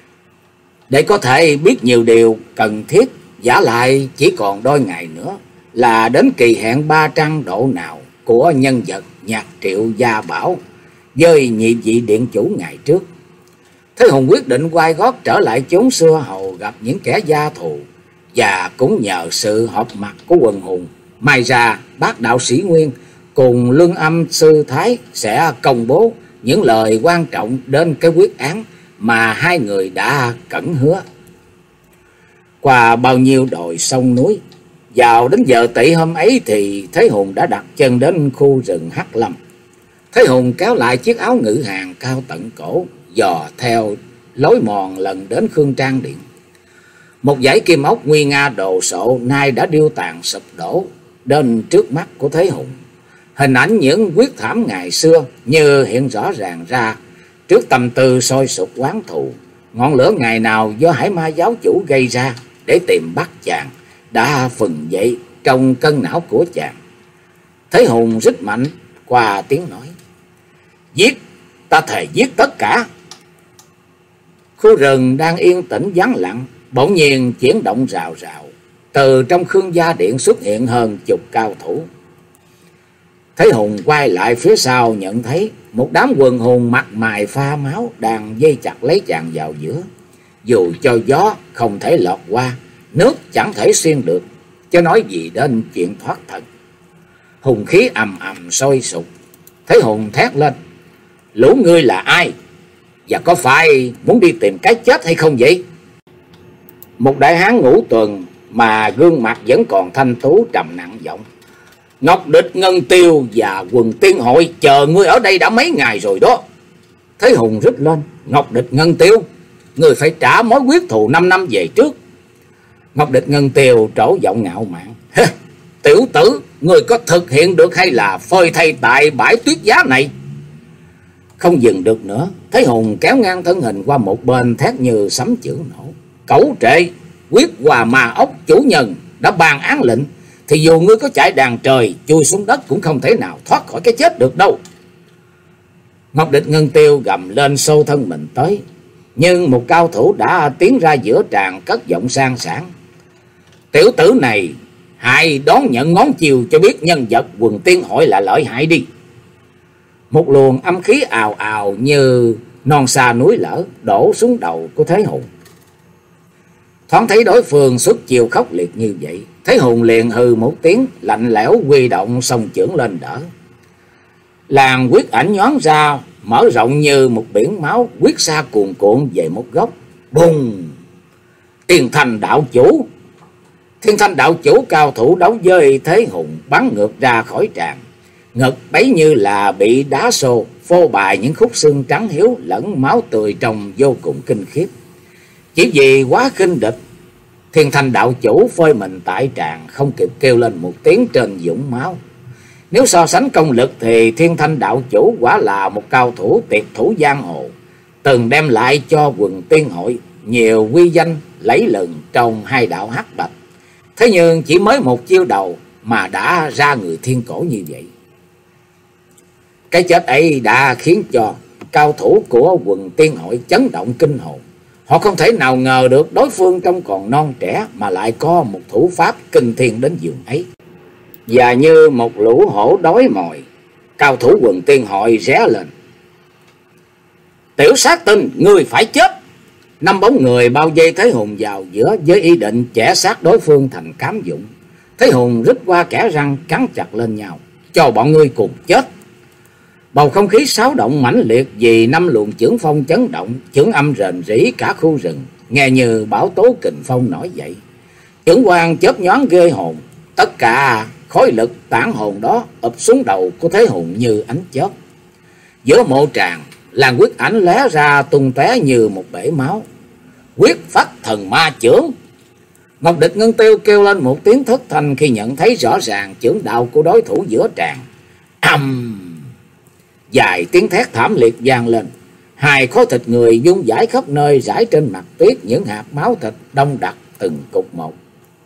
để có thể biết nhiều điều cần thiết. Giả lại chỉ còn đôi ngày nữa là đến kỳ hẹn ba trăng độ nào của nhân vật Nhạc Triệu Gia Bảo với nhị vị điện chủ ngày trước. Thế Hùng quyết định quay gót trở lại chốn xưa hầu gặp những kẻ gia thù, và cũng nhờ sự họp mặt của quần hùng, may ra bác đạo sĩ Nguyên cùng Luân Âm sư Thái sẽ công bố những lời quan trọng đến cái quyết án mà hai người đã cẩn hứa. Qua bao nhiêu đồi sông núi, vào đến giờ tỵ hôm ấy thì Thế Hùng đã đặt chân đến khu rừng Hắc Lâm. Thế Hùng kéo lại chiếc áo ngự hàng cao tận cổ, dò theo lối mòn lần đến Khương Trang Điện. Một dãy kim ốc nguy nga đồ sộ nay đã điêu tàn sụp đổ đến trước mắt của Thế Hùng. Hình ảnh những quyết thảm ngày xưa như hiện rõ ràng ra trước tâm tư sôi sục oán thù. Ngọn lửa ngày nào do Hải Ma giáo chủ gây ra để tìm bắt chàng đã phừng dậy trong cân não của chàng. Thế Hùng rít mạnh qua tiếng nói: giết, ta thề giết tất cả. Khu rừng đang yên tĩnh vắng lặng, bỗng nhiên chuyển động rào rào. Từ trong Khương Gia Điện xuất hiện hơn chục cao thủ. Thế Hùng quay lại phía sau nhận thấy một đám quần hùng mặt mày pha máu đang dây chặt lấy chàng vào giữa. Dù cho gió không thể lọt qua, nước chẳng thể xuyên được, chứ nói gì đến chuyện thoát thân. Hùng khí ầm ầm sôi sục. Thế Hùng thét lên: lũ ngươi là ai? Và có phải muốn đi tìm cái chết hay không vậy? Một đại hán ngũ tuần mà gương mặt vẫn còn thanh tú trầm nặng giọng: Ngọc Địch, Ngân Tiêu và Quần Tiên Hội chờ ngươi ở đây đã mấy ngày rồi đó. Thế Hùng rít lên: Ngọc Địch, Ngân Tiêu, ngươi phải trả mối quyết thù năm năm về trước. Ngọc Địch, Ngân Tiêu trổ giọng ngạo mạn: tiểu tử, ngươi có thực hiện được hay là phơi thay tại bãi tuyết giá này? Không dừng được nữa, Thế Hùng kéo ngang thân hình qua một bên, thét như sấm chưởng nổ: cẩu trệ, quyết hòa ma ốc chủ nhân đã ban án lệnh, thì dù ngươi có chạy đàn trời chui xuống đất cũng không thể nào thoát khỏi cái chết được đâu. Ngọc Địch, Ngân Tiêu gầm lên xô thân mình tới, nhưng một cao thủ đã tiến ra giữa tràng cất giọng sang sảng: tiểu tử này, hãy đón nhận ngón chiều cho biết nhân vật Quần Tiên Hội là lợi hại đi. Một luồng âm khí ào ào như non xa núi lở đổ xuống đầu của Thế Hùng. Thoáng thấy đối phương xuất chiêu khốc liệt như vậy, Thế Hùng liền hừ một tiếng lạnh lẽo, huy động song chưởng lên đỡ. Làn quyết ảnh nhoáng ra, mở rộng như một biển máu, quyết xa cuồn cuộn về một góc. Bùng! Thiên Thanh đạo chủ! Thiên Thanh đạo chủ cao thủ đấu với Thế Hùng bắn ngược ra khỏi tràng. Ngực bấy như là bị đá xô, phô bày những khúc xương trắng hiếu lẫn máu tươi trông vô cùng kinh khiếp. Chỉ vì quá khinh địch, Thiên Thanh đạo chủ phơi mình tại tràng, không kịp kêu lên một tiếng trên vũng máu. Nếu so sánh công lực thì Thiên Thanh đạo chủ quả là một cao thủ tuyệt thủ giang hồ, từng đem lại cho quần tiên hội nhiều uy danh lấy lừng trong hai đạo hắc bạch. Thế nhưng chỉ mới một chiêu đầu mà đã ra người thiên cổ như vậy. Cái chết ấy đã khiến cho cao thủ của quần tiên hội chấn động kinh hồn. Họ không thể nào ngờ được đối phương trông còn non trẻ mà lại có một thủ pháp kinh thiên đến giường ấy. Và như một lũ hổ đói mồi, cao thủ quần tiên hội ré lên. Tiểu sát tinh, ngươi phải chết! Năm bóng người bao vây Thế Hùng vào giữa với ý định chẻ xác đối phương thành cám dụng. Thế Hùng rít qua kẽ răng cắn chặt lên nhau. Cho bọn ngươi cùng chết! Bầu không khí xáo động mãnh liệt vì năm luồng chưởng phong chấn động, chưởng âm rền rĩ cả khu rừng, nghe như bão tố kình phong nổi dậy. Chưởng quang chớp nhoáng ghê hồn, tất cả khối lực tản hồn đó ập xuống đầu của Thế Hùng như ánh chớp. Giữa mộ tràng, làn quyết ảnh lóe ra tung tóe như một bể máu. Quyết phát thần ma chưởng! Ngọc Địch Ngân Tiêu kêu lên một tiếng thất thanh khi nhận thấy rõ ràng chưởng đạo của đối thủ giữa tràng. Ầm! Dài tiếng thét thảm liệt vang lên. Hai khối thịt người vung vãi khắp nơi, rải trên mặt tuyết những hạt máu thịt đông đặc từng cục một.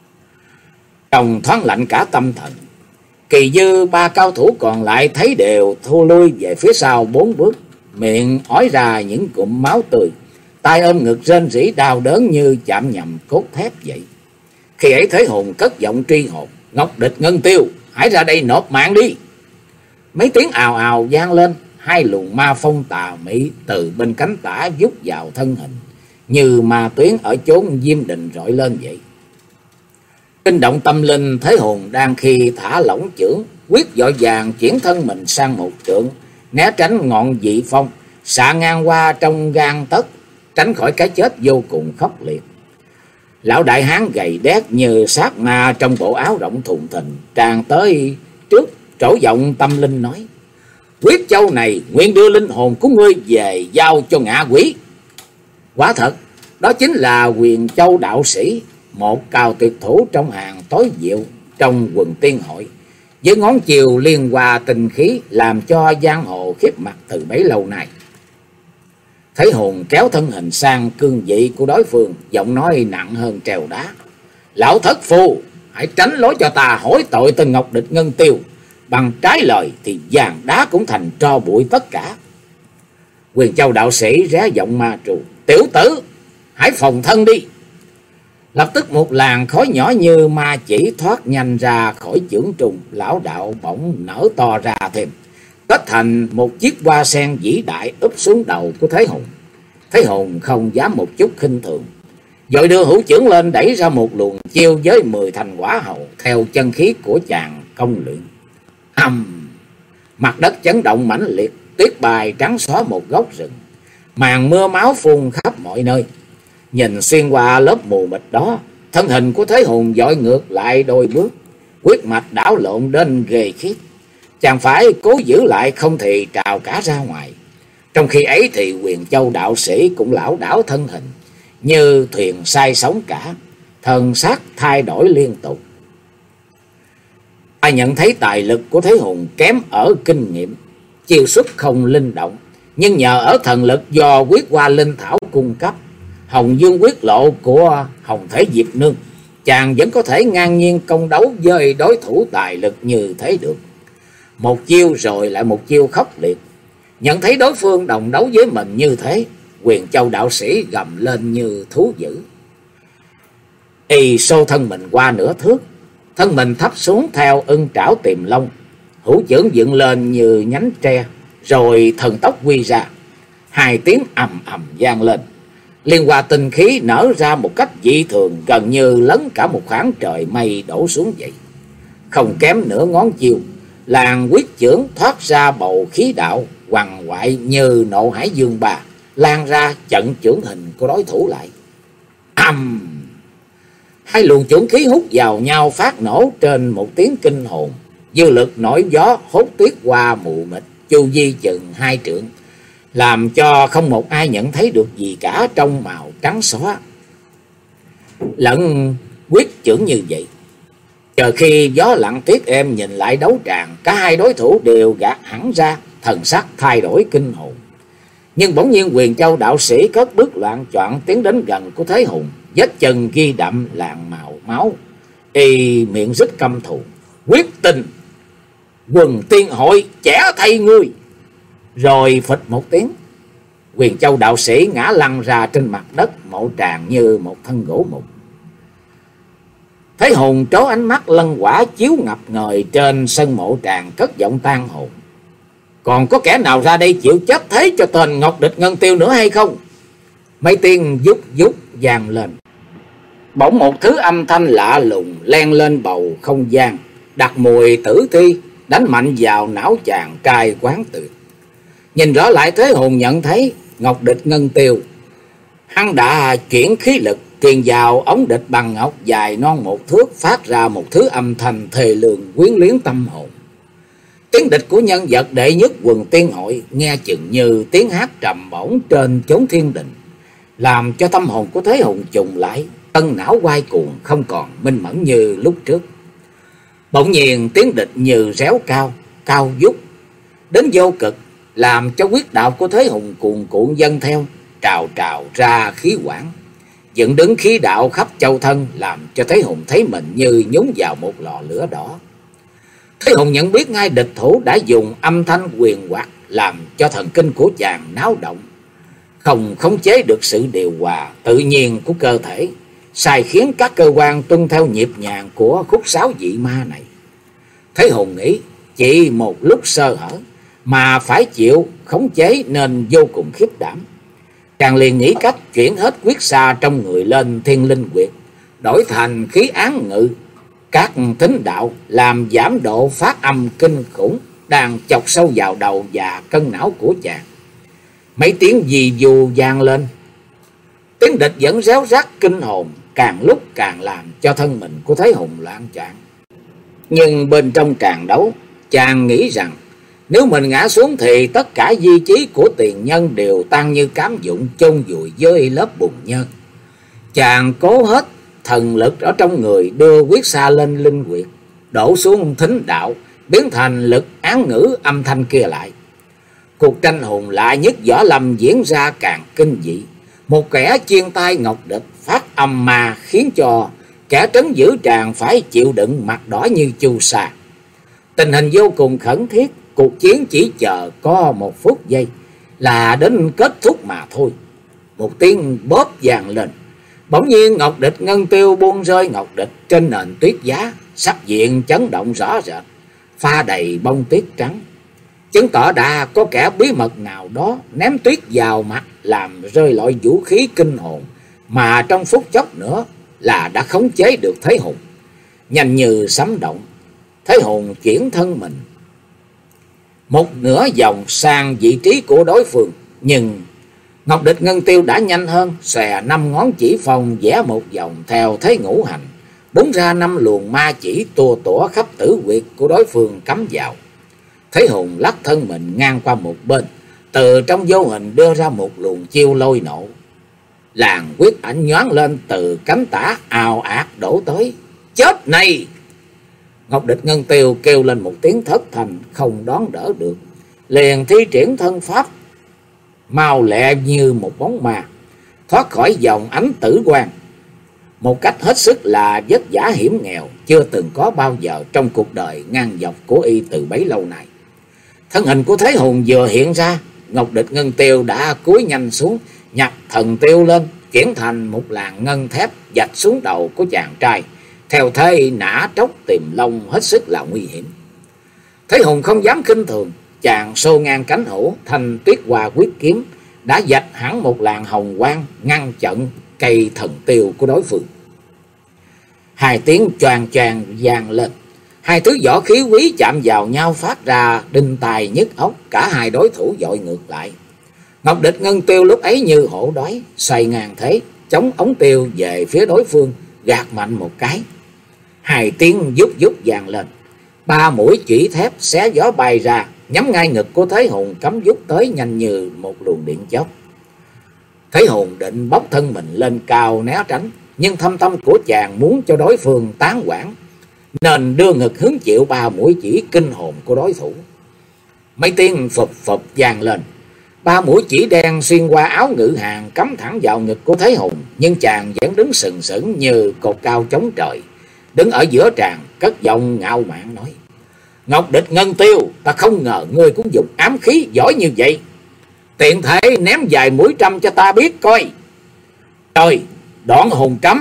Trong thoáng lạnh cả tâm thần, Kỳ Dư ba cao thủ còn lại thấy đều thua lui về phía sau bốn bước, miệng ói ra những cụm máu tươi, tay ôm ngực rên rỉ đau đớn như chạm nhầm cốt thép vậy. Khi ấy Thế Hùng cất giọng truy hồn: Ngọc Địch Ngân Tiêu, hãy ra đây nộp mạng đi! Mấy tiếng ào ào vang lên, hai luồng ma phong tà mị từ bên cánh tả vút vào thân hình, như ma tuyến ở chốn Diêm Đình rọi lên vậy. Kinh động tâm linh, Thế Hùng đang khi thả lỏng chưởng, quyết vội vàng chuyển thân mình sang một trượng, né tránh ngọn dị phong, xạ ngang qua trong gan tấc, tránh khỏi cái chết vô cùng khốc liệt. Lão đại hán gầy đét như sát na trong bộ áo rộng thùng thình tràn tới trước, trổ giọng tâm linh nói: Quyết châu này nguyện đưa linh hồn của ngươi về giao cho ngạ quỷ. Quả thật, đó chính là Huyền Châu đạo sĩ, một cao tuyệt thủ trong hàng tối diệu trong quần tiên hội, với ngón chiều liên hòa tình khí làm cho giang hồ khiếp mặt từ bấy lâu nay. Thế Hùng kéo thân hình sang cương vị của đối phương, giọng nói nặng hơn trèo đá: Lão thất phu, hãy tránh lối cho ta hối tội tên Ngọc Địch Ngân Tiêu, bằng trái lời thì vàng đá cũng thành tro bụi tất cả. Huyền Châu đạo sĩ ré giọng ma trù: Tiểu tử, hãy phòng thân đi! Lập tức một làn khói nhỏ như ma chỉ thoát nhanh ra khỏi chưởng trùng, lão đạo bỗng nở to ra thêm, kết thành một chiếc hoa sen vĩ đại úp xuống đầu của Thế Hùng. Thế Hùng không dám một chút khinh thường, vội đưa hữu chưởng lên đẩy ra một luồng chiêu với mười thành quả hầu theo chân khí của chàng công luyện. Ầm! Mặt đất chấn động mãnh liệt, tuyết bài trắng xóa một góc rừng, màn mưa máu phun khắp mọi nơi. Nhìn xuyên qua lớp mù mịt đó, thân hình của Thế Hùng dội ngược lại đôi bước, quyết mạch đảo lộn đến ghê khiếp. Chàng phải cố giữ lại không thì trào cả ra ngoài. Trong khi ấy thì Huyền Châu đạo sĩ cũng lảo đảo thân hình, như thuyền say sóng cả, thần sắc thay đổi liên tục. Ai nhận thấy tài lực của Thế Hùng kém ở kinh nghiệm, chiêu xuất không linh động, nhưng nhờ ở thần lực do quyết hoa linh thảo cung cấp, Hồng Dương quyết lộ của Hồng Thể Diệp Nương, chàng vẫn có thể ngang nhiên công đấu với đối thủ tài lực như thế được. Một chiêu rồi lại một chiêu khốc liệt. Nhận thấy đối phương đồng đấu với mình như thế, Huyền Châu đạo sĩ gầm lên như thú dữ. Y xô thân mình qua nửa thước, thân mình thấp xuống theo ưng trảo tìm lông, hữu chưởng dựng lên như nhánh tre, rồi thần tốc quy ra. Hai tiếng ầm ầm vang lên, Liên hoa tinh khí nở ra một cách dị thường, gần như lấn cả một khoảng trời mây đổ xuống vậy. Không kém nửa ngón chiều, làn quyết chưởng thoát ra bầu khí đạo quằn quại như nộ hải dương bà, lan ra chặn chưởng hình của đối thủ lại. Ầm! Hai luồng chưởng khí hút vào nhau phát nổ trên một tiếng kinh hồn, dư lực nổi gió hốt tuyết qua mù mịt, chu vi chừng hai trượng, làm cho không một ai nhận thấy được gì cả trong màu trắng xóa. Lẫn quyết chưởng như vậy, chờ khi gió lặng tuyết êm nhìn lại đấu tràng, cả hai đối thủ đều gạt hẳn ra, thần sắc thay đổi kinh hồn. Nhưng bỗng nhiên Huyền Châu đạo sĩ cất bước loạn choạng tiến đến gần của Thế Hùng, vết chân ghi đậm làn màu máu, y miệng rít căm thù: "Quyết tình, quần tiên hội chẻ thay ngươi!" Rồi phịch một tiếng, Huyền Châu đạo sĩ ngã lăn ra trên mặt đất mộ tràng như một thân gỗ mục. Thế Hùng trố ánh mắt lân quả chiếu ngập ngời trên sân mộ tràng, cất giọng tan hồn: "Còn có kẻ nào ra đây chịu chết thế cho tên Ngọc Địch Ngân Tiêu nữa hay không?" Mấy tiếng vút vút vang lên. Bỗng một thứ âm thanh lạ lùng len lên bầu không gian, đặt mùi tử thi, đánh mạnh vào não chàng cai quán tuyệt. Nhìn rõ lại, Thế Hùng nhận thấy Ngọc Địch Ngân Tiêu, hắn đã chuyển khí lực truyền vào ống địch bằng ngọc dài non một thước, phát ra một thứ âm thanh thề lường quyến luyến tâm hồn. Tiếng địch của nhân vật đệ nhất quần tiên hội nghe chừng như tiếng hát trầm bổng trên chốn thiên đình, làm cho tâm hồn của Thế Hùng trùng lại, tân não quay cuồng, không còn minh mẫn như lúc trước. Bỗng nhiên tiếng địch như réo cao, cao vút đến vô cực, làm cho huyết đạo của Thế Hùng cuồn cuộn dâng theo, trào trào ra khí quản, dựng đứng khí đạo khắp châu thân, làm cho Thế Hùng thấy mình như nhúng vào một lò lửa đỏ. Thế Hùng nhận biết ngay địch thủ đã dùng âm thanh quyền hoạt, làm cho thần kinh của chàng náo động, không khống chế được sự điều hòa tự nhiên của cơ thể, sai khiến các cơ quan tuân theo nhịp nhàng của khúc sáo dị ma này. Thế Hùng nghĩ chỉ một lúc sơ hở mà phải chịu khống chế nên vô cùng khiếp đảm. Chàng liền nghĩ cách chuyển hết quyết xa trong người lên Thiên Linh Quyệt, đổi thành khí án ngự các thính đạo, làm giảm độ phát âm kinh khủng đang chọc sâu vào đầu và cân não của chàng. Mấy tiếng gì dù vang lên, tiếng địch vẫn réo rắt kinh hồn, càng lúc càng làm cho thân mình của Thế Hùng loạn choạng. Nhưng bên trong tràng đấu, chàng nghĩ rằng nếu mình ngã xuống thì tất cả di chí của tiền nhân đều tan như cám dụng, chôn vùi với lớp bùn nhơ. Chàng cố hết thần lực ở trong người, đưa quyết xa lên linh quyệt, đổ xuống thính đạo, biến thành lực án ngữ âm thanh kia lại. Cuộc tranh hùng lạ nhất võ lâm diễn ra càng kinh dị. Một kẻ chiên tay ngọc địch phát âm mà, khiến cho kẻ trấn giữ tràng phải chịu đựng mặt đỏ như chu sa. Tình hình vô cùng khẩn thiết, cuộc chiến chỉ chờ có một phút giây là đến kết thúc mà thôi. Một tiếng bóp vang lên, bỗng nhiên Ngọc Địch Ngân Tiêu buông rơi ngọc địch trên nền tuyết giá, sắc diện chấn động rõ rệt, pha đầy bông tuyết trắng, chứng tỏ đã có kẻ bí mật nào đó ném tuyết vào mặt, làm rơi loại vũ khí kinh hồn mà trong phút chốc nữa là đã khống chế được Thế Hùng. Nhanh như sấm động, Thế Hùng chuyển thân mình một nửa vòng sang vị trí của đối phương, nhưng Ngọc Địch Ngân Tiêu đã nhanh hơn, xòe năm ngón chỉ phong vẽ một vòng theo thế ngũ hành, búng ra năm luồng ma chỉ tua tủa khắp tử huyệt của đối phương cắm vào. Thế Hùng lắc thân mình ngang qua một bên, từ trong vô hình đưa ra một luồng chiêu lôi nộ, làn quyết ảnh nhoáng lên từ cánh tả ào ạt đổ tới. Chết này! Ngọc Địch Ngân Tiêu kêu lên một tiếng thất thành, không đón đỡ được, liền thi triển thân pháp mau lẹ như một bóng ma, thoát khỏi dòng ánh tử quang một cách hết sức là vất vả hiểm nghèo, chưa từng có bao giờ trong cuộc đời ngang dọc của y từ bấy lâu nay. Thân hình của Thế Hùng vừa hiện ra, Ngọc Địch Ngân Tiêu đã cúi nhanh xuống, nhặt thần tiêu lên, chuyển thành một làn ngân thép vạch xuống đầu của chàng trai, theo thế nã tróc tìm lông hết sức là nguy hiểm. Thế Hùng không dám khinh thường, chàng xô ngang cánh hổ, thanh tuyết hoa quyết kiếm đã vạch hẳn một làn hồng quang ngăn chặn cây thần tiêu của đối phương. Hai tiếng choàng choàng vang lên, hai thứ võ khí quý chạm vào nhau phát ra đinh tai nhức óc, cả hai đối thủ dội ngược lại. Ngọc Địch Ngân Tiêu lúc ấy như hổ đói, xoay ngang thế, chống ống tiêu về phía đối phương, gạt mạnh một cái. Hai tiếng vút vút vang lên, ba mũi chủy thép xé gió bay ra, nhắm ngay ngực của Thế Hùng cắm vút tới nhanh như một luồng điện chớp. Thế Hùng định bốc thân mình lên cao né tránh, nhưng thâm tâm của chàng muốn cho đối phương tán quảng, nên đưa ngực hứng chịu ba mũi chỉ kinh hồn của đối thủ. Mấy tiếng phụp phụp vang lên, ba mũi chỉ đen xuyên qua áo ngự hàng cắm thẳng vào ngực của Thế Hùng, nhưng chàng vẫn đứng sừng sững như cột cao chống trời, đứng ở giữa tràng cất giọng ngạo mạn nói: Ngọc Địch Ngân Tiêu, ta không ngờ ngươi cũng dùng ám khí giỏi như vậy, tiện thể ném vài mũi trăm cho ta biết coi. Trời, Đoạn Hùng cấm.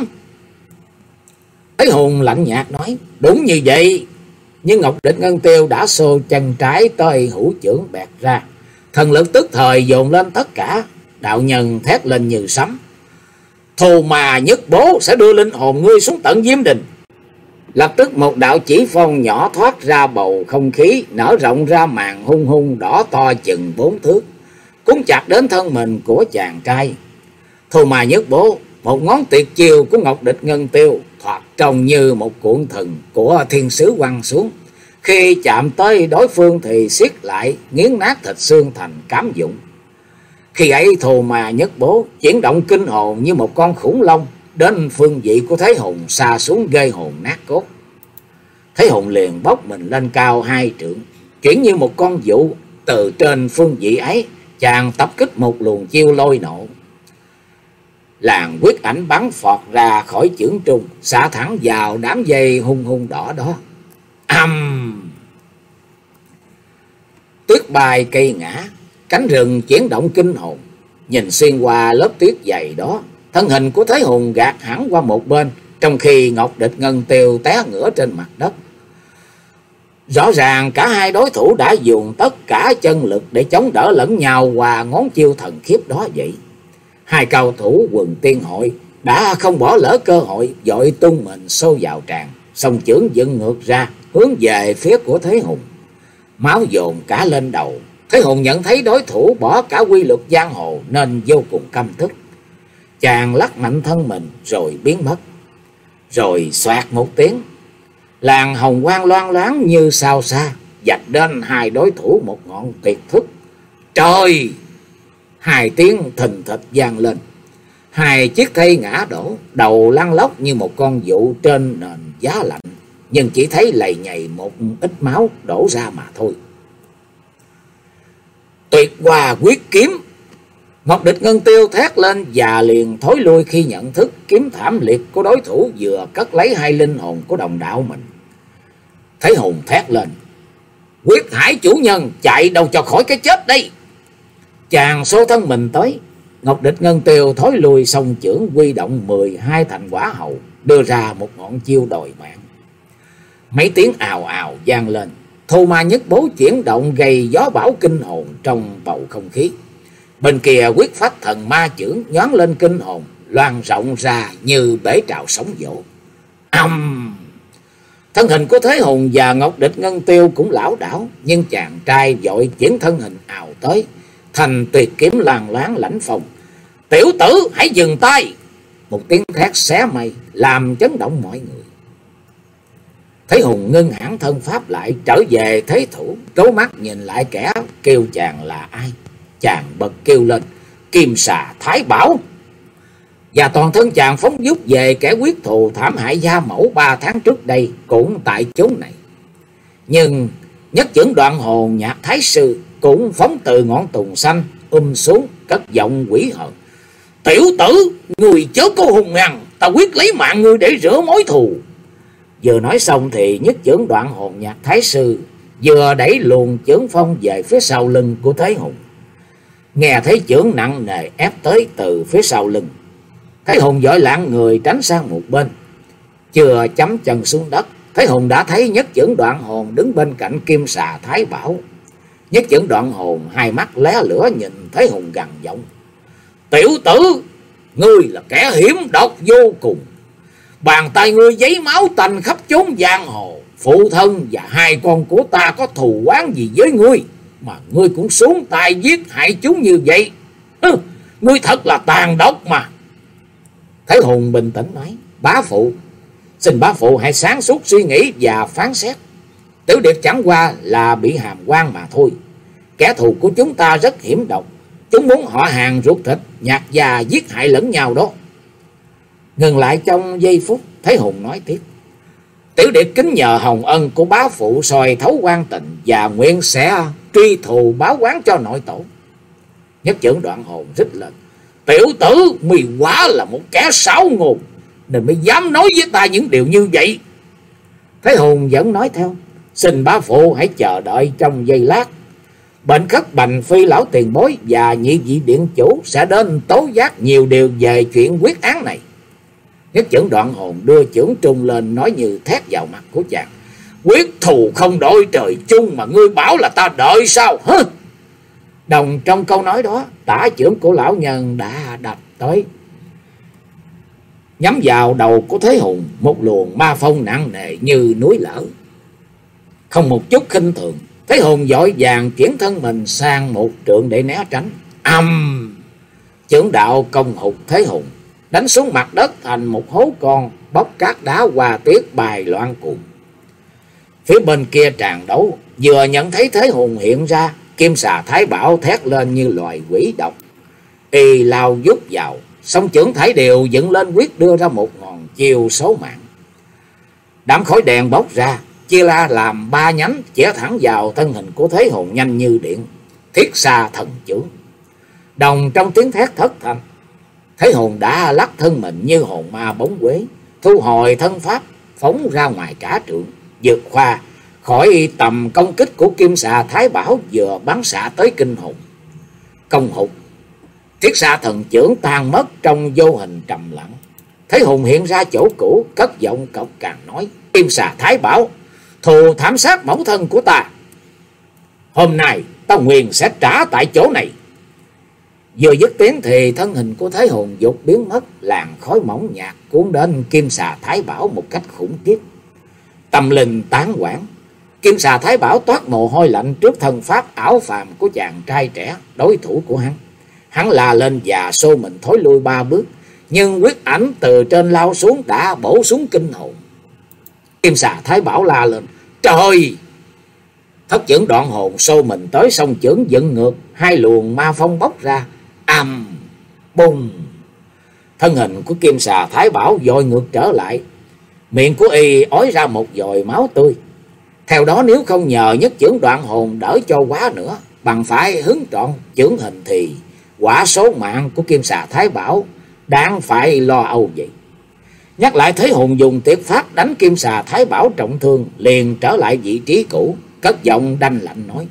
Thế Hùng lạnh nhạt nói: Đúng như vậy. Nhưng Ngọc Địch Ngân Tiêu đã xô chân trái tới hữu chưởng bẹt ra, thần lực tức thời dồn lên tất cả. Đạo nhân thét lên như sấm: Thù mà nhất bố sẽ đưa linh hồn ngươi xuống tận Diêm Đình. Lập tức một đạo chỉ phong nhỏ thoát ra bầu không khí, nở rộng ra màn hung hung đỏ to chừng bốn thước, cuốn chặt đến thân mình của chàng trai. Thù mà nhất bố, một ngón tuyệt chiêu của Ngọc Địch Ngân Tiêu, thoạt trông như một cuộn thần của thiên sứ quăng xuống. Khi chạm tới đối phương thì siết lại, nghiến nát thịt xương thành cám dụng. Khi ấy Thù mà nhất bố chuyển động kinh hồn như một con khủng long, đến phương vị của Thế Hùng sa xuống gây hồn nát cốt. Thế Hùng liền bốc mình lên cao hai trượng, chuyển như một con dụ. Từ trên phương vị ấy, chàng tập kích một luồng chiêu lôi nộ. Làn quyết ảnh bắn phọt ra khỏi chưởng trung, xả thẳng vào đám dây hung hung đỏ đó. Âm! Um. Tuyết bay cây ngã, cánh rừng chuyển động kinh hồn. Nhìn xuyên qua lớp tuyết dày đó, thân hình của Thế Hùng gạt hẳn qua một bên, trong khi Ngọc Địch Ngân Tiêu té ngửa trên mặt đất. Rõ ràng cả hai đối thủ đã dùng tất cả chân lực để chống đỡ lẫn nhau qua ngón chiêu thần khiếp đó vậy. Hai cao thủ quần tiên hội đã không bỏ lỡ cơ hội, vội tung mình xô vào tràng, song chưởng dựng ngược ra hướng về phía của Thế Hùng. Máu dồn cả lên đầu. Thế Hùng nhận thấy đối thủ bỏ cả quy luật giang hồ nên vô cùng căm tức. Chàng lắc mạnh thân mình rồi biến mất. Rồi xoẹt một tiếng, làn hồng quang loang loáng như sao xa vạch đến hai đối thủ một ngọn tuyệt thức. Trời! Hai tiếng thình thịch vang lên, hai chiếc thây ngã đổ, đầu lăn lóc như một con dụ trên nền giá lạnh, nhưng chỉ thấy lầy nhầy một ít máu đổ ra mà thôi. Tuyệt Hoa Quyết Kiếm! Ngọc Địch Ngân Tiêu thét lên và liền thối lui khi nhận thức kiếm thảm liệt của đối thủ vừa cất lấy hai linh hồn của đồng đạo mình. Thế Hùng thét lên: Quyết Hải chủ nhân, chạy đâu cho khỏi cái chết đây! Chàng xô thân mình tới. Ngọc Địch Ngân Tiêu thối lui, song chưởng quy động mười hai thành quả hầu, đưa ra một ngọn chiêu đòi mạng. Mấy tiếng ào ào vang lên, Thù mà nhất bố chuyển động gây gió bão kinh hồn trong bầu không khí. Bên kia Quyết Phách Thần Ma chưởng nhoáng lên kinh hồn, loan rộng ra như bể trào sóng vỗ. Âm! Um. Thân hình của Thế Hùng và Ngọc Địch Ngân Tiêu cũng lảo đảo, nhưng chàng trai vội chuyển thân hình ào tới, thành tuyệt kiếm làng loáng lãnh phòng. Tiểu tử, hãy dừng tay! Một tiếng thét xé mây làm chấn động mọi người. Thế Hùng ngưng hẳn thân pháp lại, trở về thế thủ, trố mắt nhìn lại kẻ kêu chàng là ai. Chàng bật kêu lên: Kim Xà Thái Bảo! Và toàn thân chàng phóng vút về kẻ quyết thù thảm hại gia mẫu ba tháng trước đây cũng tại chốn này. Nhưng nhất chưởng Đoạn Hồn Nhạc Thái Sư cũng phóng từ ngọn tùng xanh um xuống, cất giọng quỷ hận: Tiểu tử, người chớ có hùng hăng, ta quyết lấy mạng ngươi để rửa mối thù. Vừa nói xong thì nhất chưởng Đoạn Hồn Nhạc Thái Sư vừa đẩy luồng chưởng phong về phía sau lưng của Thế Hùng. Nghe thấy chưởng nặng nề ép tới từ phía sau lưng, Thế Hùng vội lạng người tránh sang một bên. Chưa chấm chân xuống đất, Thế Hùng đã thấy nhất chưởng Đoạn Hồn đứng bên cạnh Kim Xà Thái Bảo. Nhất chưởng Đoạn Hồn hai mắt lóe lửa nhìn Thế Hùng gằn giọng: Tiểu tử, ngươi là kẻ hiểm độc vô cùng. Bàn tay ngươi giấy máu tanh khắp chốn giang hồ. Phụ thân và hai con của ta có thù oán gì với ngươi mà ngươi cũng xuống tay giết hại chúng như vậy? Hừ, ngươi thật là tàn độc mà. Thái Hùng bình tĩnh nói: Bá phụ, xin bá phụ hãy sáng suốt suy nghĩ và phán xét. Tiểu Điệt chẳng qua là bị hàm oan mà thôi. Kẻ thù của chúng ta rất hiểm độc. Chúng muốn họ hàng ruột thịt, nhạt và giết hại lẫn nhau đó. Ngừng lại trong giây phút, Thái Hùng nói tiếp: Tiểu Điệt kính nhờ hồng ân của bá phụ soi thấu quan tình và nguyện sẽ truy thù báo oán cho nội tổ. Nhất Chưởng Đoạn Hồn rít lên: Tiểu tử, mày quả là một kẻ xảo ngôn, nên mới dám nói với ta những điều như vậy. Thái Hùng vẫn nói theo: Xin bá phụ hãy chờ đợi trong giây lát. Bệnh khất Bành Phi lão tiền bối và nhị vị điện chủ sẽ đến tố giác nhiều điều về chuyện quyết án này. Nhất Chưởng Đoạn Hồn đưa chưởng trung lên nói như thét vào mặt của chàng: Quyết thù không đổi trời chung mà ngươi bảo là ta đợi sao? Hứ! Đồng trong câu nói đó, tả chưởng của lão nhân đã đập tới, nhắm vào đầu của Thế Hùng một luồng ma phong nặng nề như núi lở. Không một chút khinh thường, Thế Hùng vội vàng chuyển thân mình sang một trượng để né tránh. Âm! Chưởng đạo công hụt Thế Hùng, đánh xuống mặt đất thành một hố con, bốc cát đá hoa tiết bài loạn cuồng. Phía bên kia tràn đấu, vừa nhận thấy Thế Hùng hiện ra, Kim Xà Thái Bảo thét lên như loài quỷ độc. Y lao vút vào, song chưởng Thái Điều dựng lên quyết đưa ra một ngọn chiêu số mạng. Đám khói đèn bốc ra, chia la làm ba nhánh, chĩa thẳng vào thân hình của Thế Hùng nhanh như điện. Thiết Xa Thần Chưởng. Đồng trong tiếng thét thất thanh, Thế Hùng đã lắc thân mình như hồn ma bóng quế, thu hồi thân pháp, phóng ra ngoài cả trượng, vượt qua khỏi tầm công kích của Kim Xà Thái Bảo vừa bắn xạ tới kinh hồn. Công hụt, Thiết Xa Thần Chưởng tan mất trong vô hình trầm lặng. Thế Hùng hiện ra chỗ cũ, cất giọng cộc cằn nói: Kim Xà Thái Bảo, thù thảm sát mẫu thân của ta, hôm nay ta nguyền sẽ trả tại chỗ này. Vừa dứt tiếng thì thân hình của Thế Hùng vụt biến mất, làn khói mỏng nhạt cuốn đến Kim Xà Thái Bảo một cách khủng khiếp. Tâm linh tán quảng, Kim Xà Thái Bảo toát mồ hôi lạnh trước thân pháp ảo phàm của chàng trai trẻ đối thủ của hắn. Hắn la lên và xô mình thối lui ba bước, nhưng quyết ảnh từ trên lao xuống đã bổ xuống kinh hồn. Kim Xà Thái Bảo la lên: Trời! Thất Chưởng Đoạn Hồn xô mình tới, song chưởng dựng ngược, hai luồng ma phong bốc ra. Ầm! Bùng! Thân hình của Kim Xà Thái Bảo dội ngược trở lại, miệng của y ói ra một dội máu tươi. Theo đó, nếu không nhờ Nhất Chưởng Đoạn Hồn đỡ cho quá nữa, bằng phải hứng trọn chưởng hình, thì quả số mạng của Kim Xà Thái Bảo đáng phải lo âu vậy. Nhắc lại, Thế Hùng dùng tuyệt pháp đánh Kim Xà Thái Bảo trọng thương, liền trở lại vị trí cũ, cất giọng đanh lạnh nói: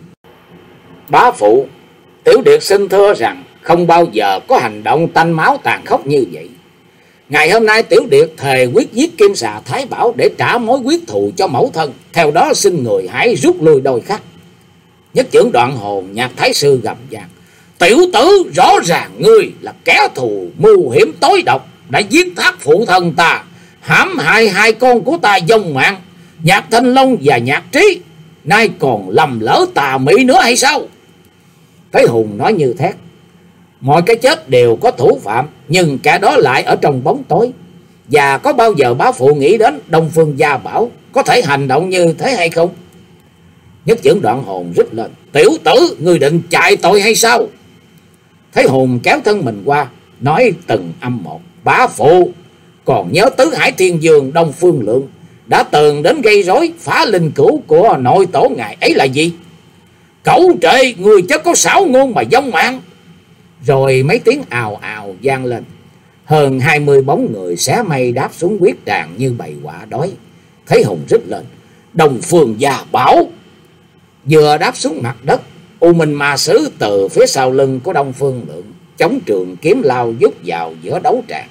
Bá phụ, Tiểu Điệt xin thưa rằng không bao giờ có hành động tanh máu tàn khốc như vậy. Ngày hôm nay Tiểu Điệt thề quyết giết Kim Xà Thái Bảo để trả mối quyết thù cho mẫu thân. Theo đó xin người hãy rút lui đôi khắc. Nhất Chưởng Đoạn Hồn nhạc Thái Sư gầm vang: Tiểu tử, rõ ràng ngươi là kẻ thù mưu hiểm tối độc, đã giết thác phụ thân ta, hãm hại hai con của ta vong mạng, Nhạc Thanh Long và Nhạc Trí, nay còn lầm lỡ tà mỹ nữa hay sao? Thế Hùng nói như thét: Mọi cái chết đều có thủ phạm, nhưng kẻ đó lại ở trong bóng tối. Và có bao giờ bá phụ nghĩ đến Đông Phương Gia Bảo có thể hành động như thế hay không? Nhất Chưởng Đoạn Hồn rít lên: Tiểu tử, ngươi định chạy tội hay sao? Thế Hùng kéo thân mình qua, nói từng âm một: Bá phụ, còn nhớ Tứ Hải Thiên Dương Đông Phương Lượng đã từng đến gây rối phá linh cữu của nội tổ ngài ấy là gì? Cẩu trệ, người chắc có xảo ngôn mà vong mạng. Rồi mấy tiếng ào ào vang lên, hơn hai mươi bóng người xé mây đáp xuống quyết tràng như bầy quạ đói. Thế Hùng rít lên: Đông Phương Gia Bảo! Vừa đáp xuống mặt đất, U Minh Ma Sứ từ phía sau lưng của Đông Phương Lượng chống trường kiếm lao vút vào giữa đấu tràng,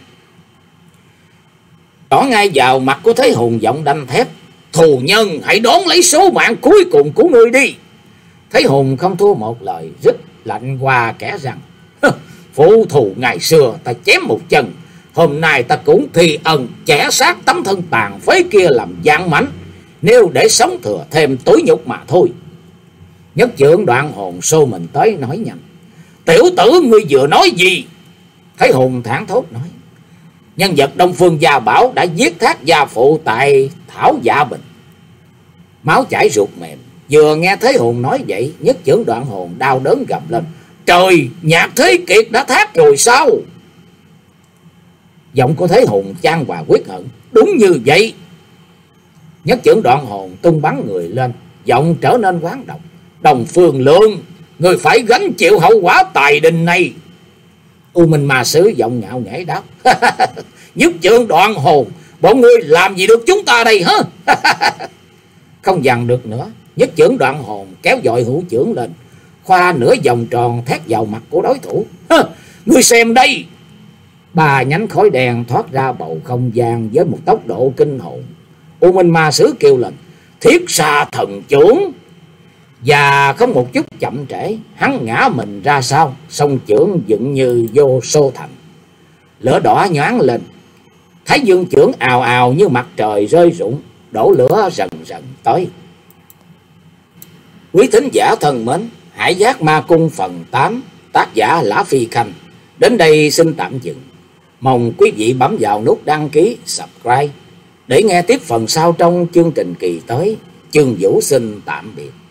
tỏ ngay vào mặt của Thế Hùng, giọng đanh thép: Thù nhân, hãy đón lấy số mạng cuối cùng của ngươi đi. Thế Hùng không thua một lời, rít lạnh qua kẻ rằng: Phụ thù ngày xưa ta chém một chân, hôm nay ta cũng thi ân chẻ xác tấm thân tàn phế kia làm gian mảnh, nếu để sống thừa thêm tối nhục mà thôi. Nhất trưởng Đoạn Hồn xô mình tới nói nhanh: Tiểu tử ngươi vừa nói gì? Thấy Hùng thảng thốt nói: Nhân vật Đông Phương Gia Bảo đã giết Thác gia phụ tại Thảo Dạ Bình. Máu chảy ruột mềm. Vừa nghe Thế Hùng nói vậy, Nhất trưởng Đoạn Hồn đau đớn gầm lên: Trời, Nhạc Thế Kiệt đã thác rồi sao? Giọng của Thế Hùng chan hòa quyết hận: Đúng như vậy. Nhất trưởng Đoạn Hồn tung bắn người lên, giọng trở nên quán độc: Đồng Phương Lượng, người phải gánh chịu hậu quả tài đình này. U Minh Ma Sứ giọng ngạo nghễ đáp: Nhất trưởng Đoạn Hồn, bọn ngươi làm gì được chúng ta đây hả? Không dằn được nữa, Nhất trưởng Đoạn Hồn kéo dội hữu trưởng lên, khoa nửa vòng tròn thét vào mặt của đối thủ: Ngươi xem đây! Ba nhánh khói đen thoát ra bầu không gian với một tốc độ kinh hồn. U Minh Ma Sứ kêu lên: Thiết Xa Thần Chưởng! Và không một chút chậm trễ, hắn ngã mình ra sau, song chưởng dựng như vô số thành. Lửa đỏ nhoáng lên, Thái Dương chưởng ào ào như mặt trời rơi rụng, đổ lửa dần dần tới. Quý thính giả thân mến, Hải Giác Ma Cung phần tám, tác giả Lã Phi Khanh đến đây xin tạm dừng. Mong quý vị bấm vào nút đăng ký, subscribe để nghe tiếp phần sau trong chương trình kỳ tới. Chương Vũ xin tạm biệt.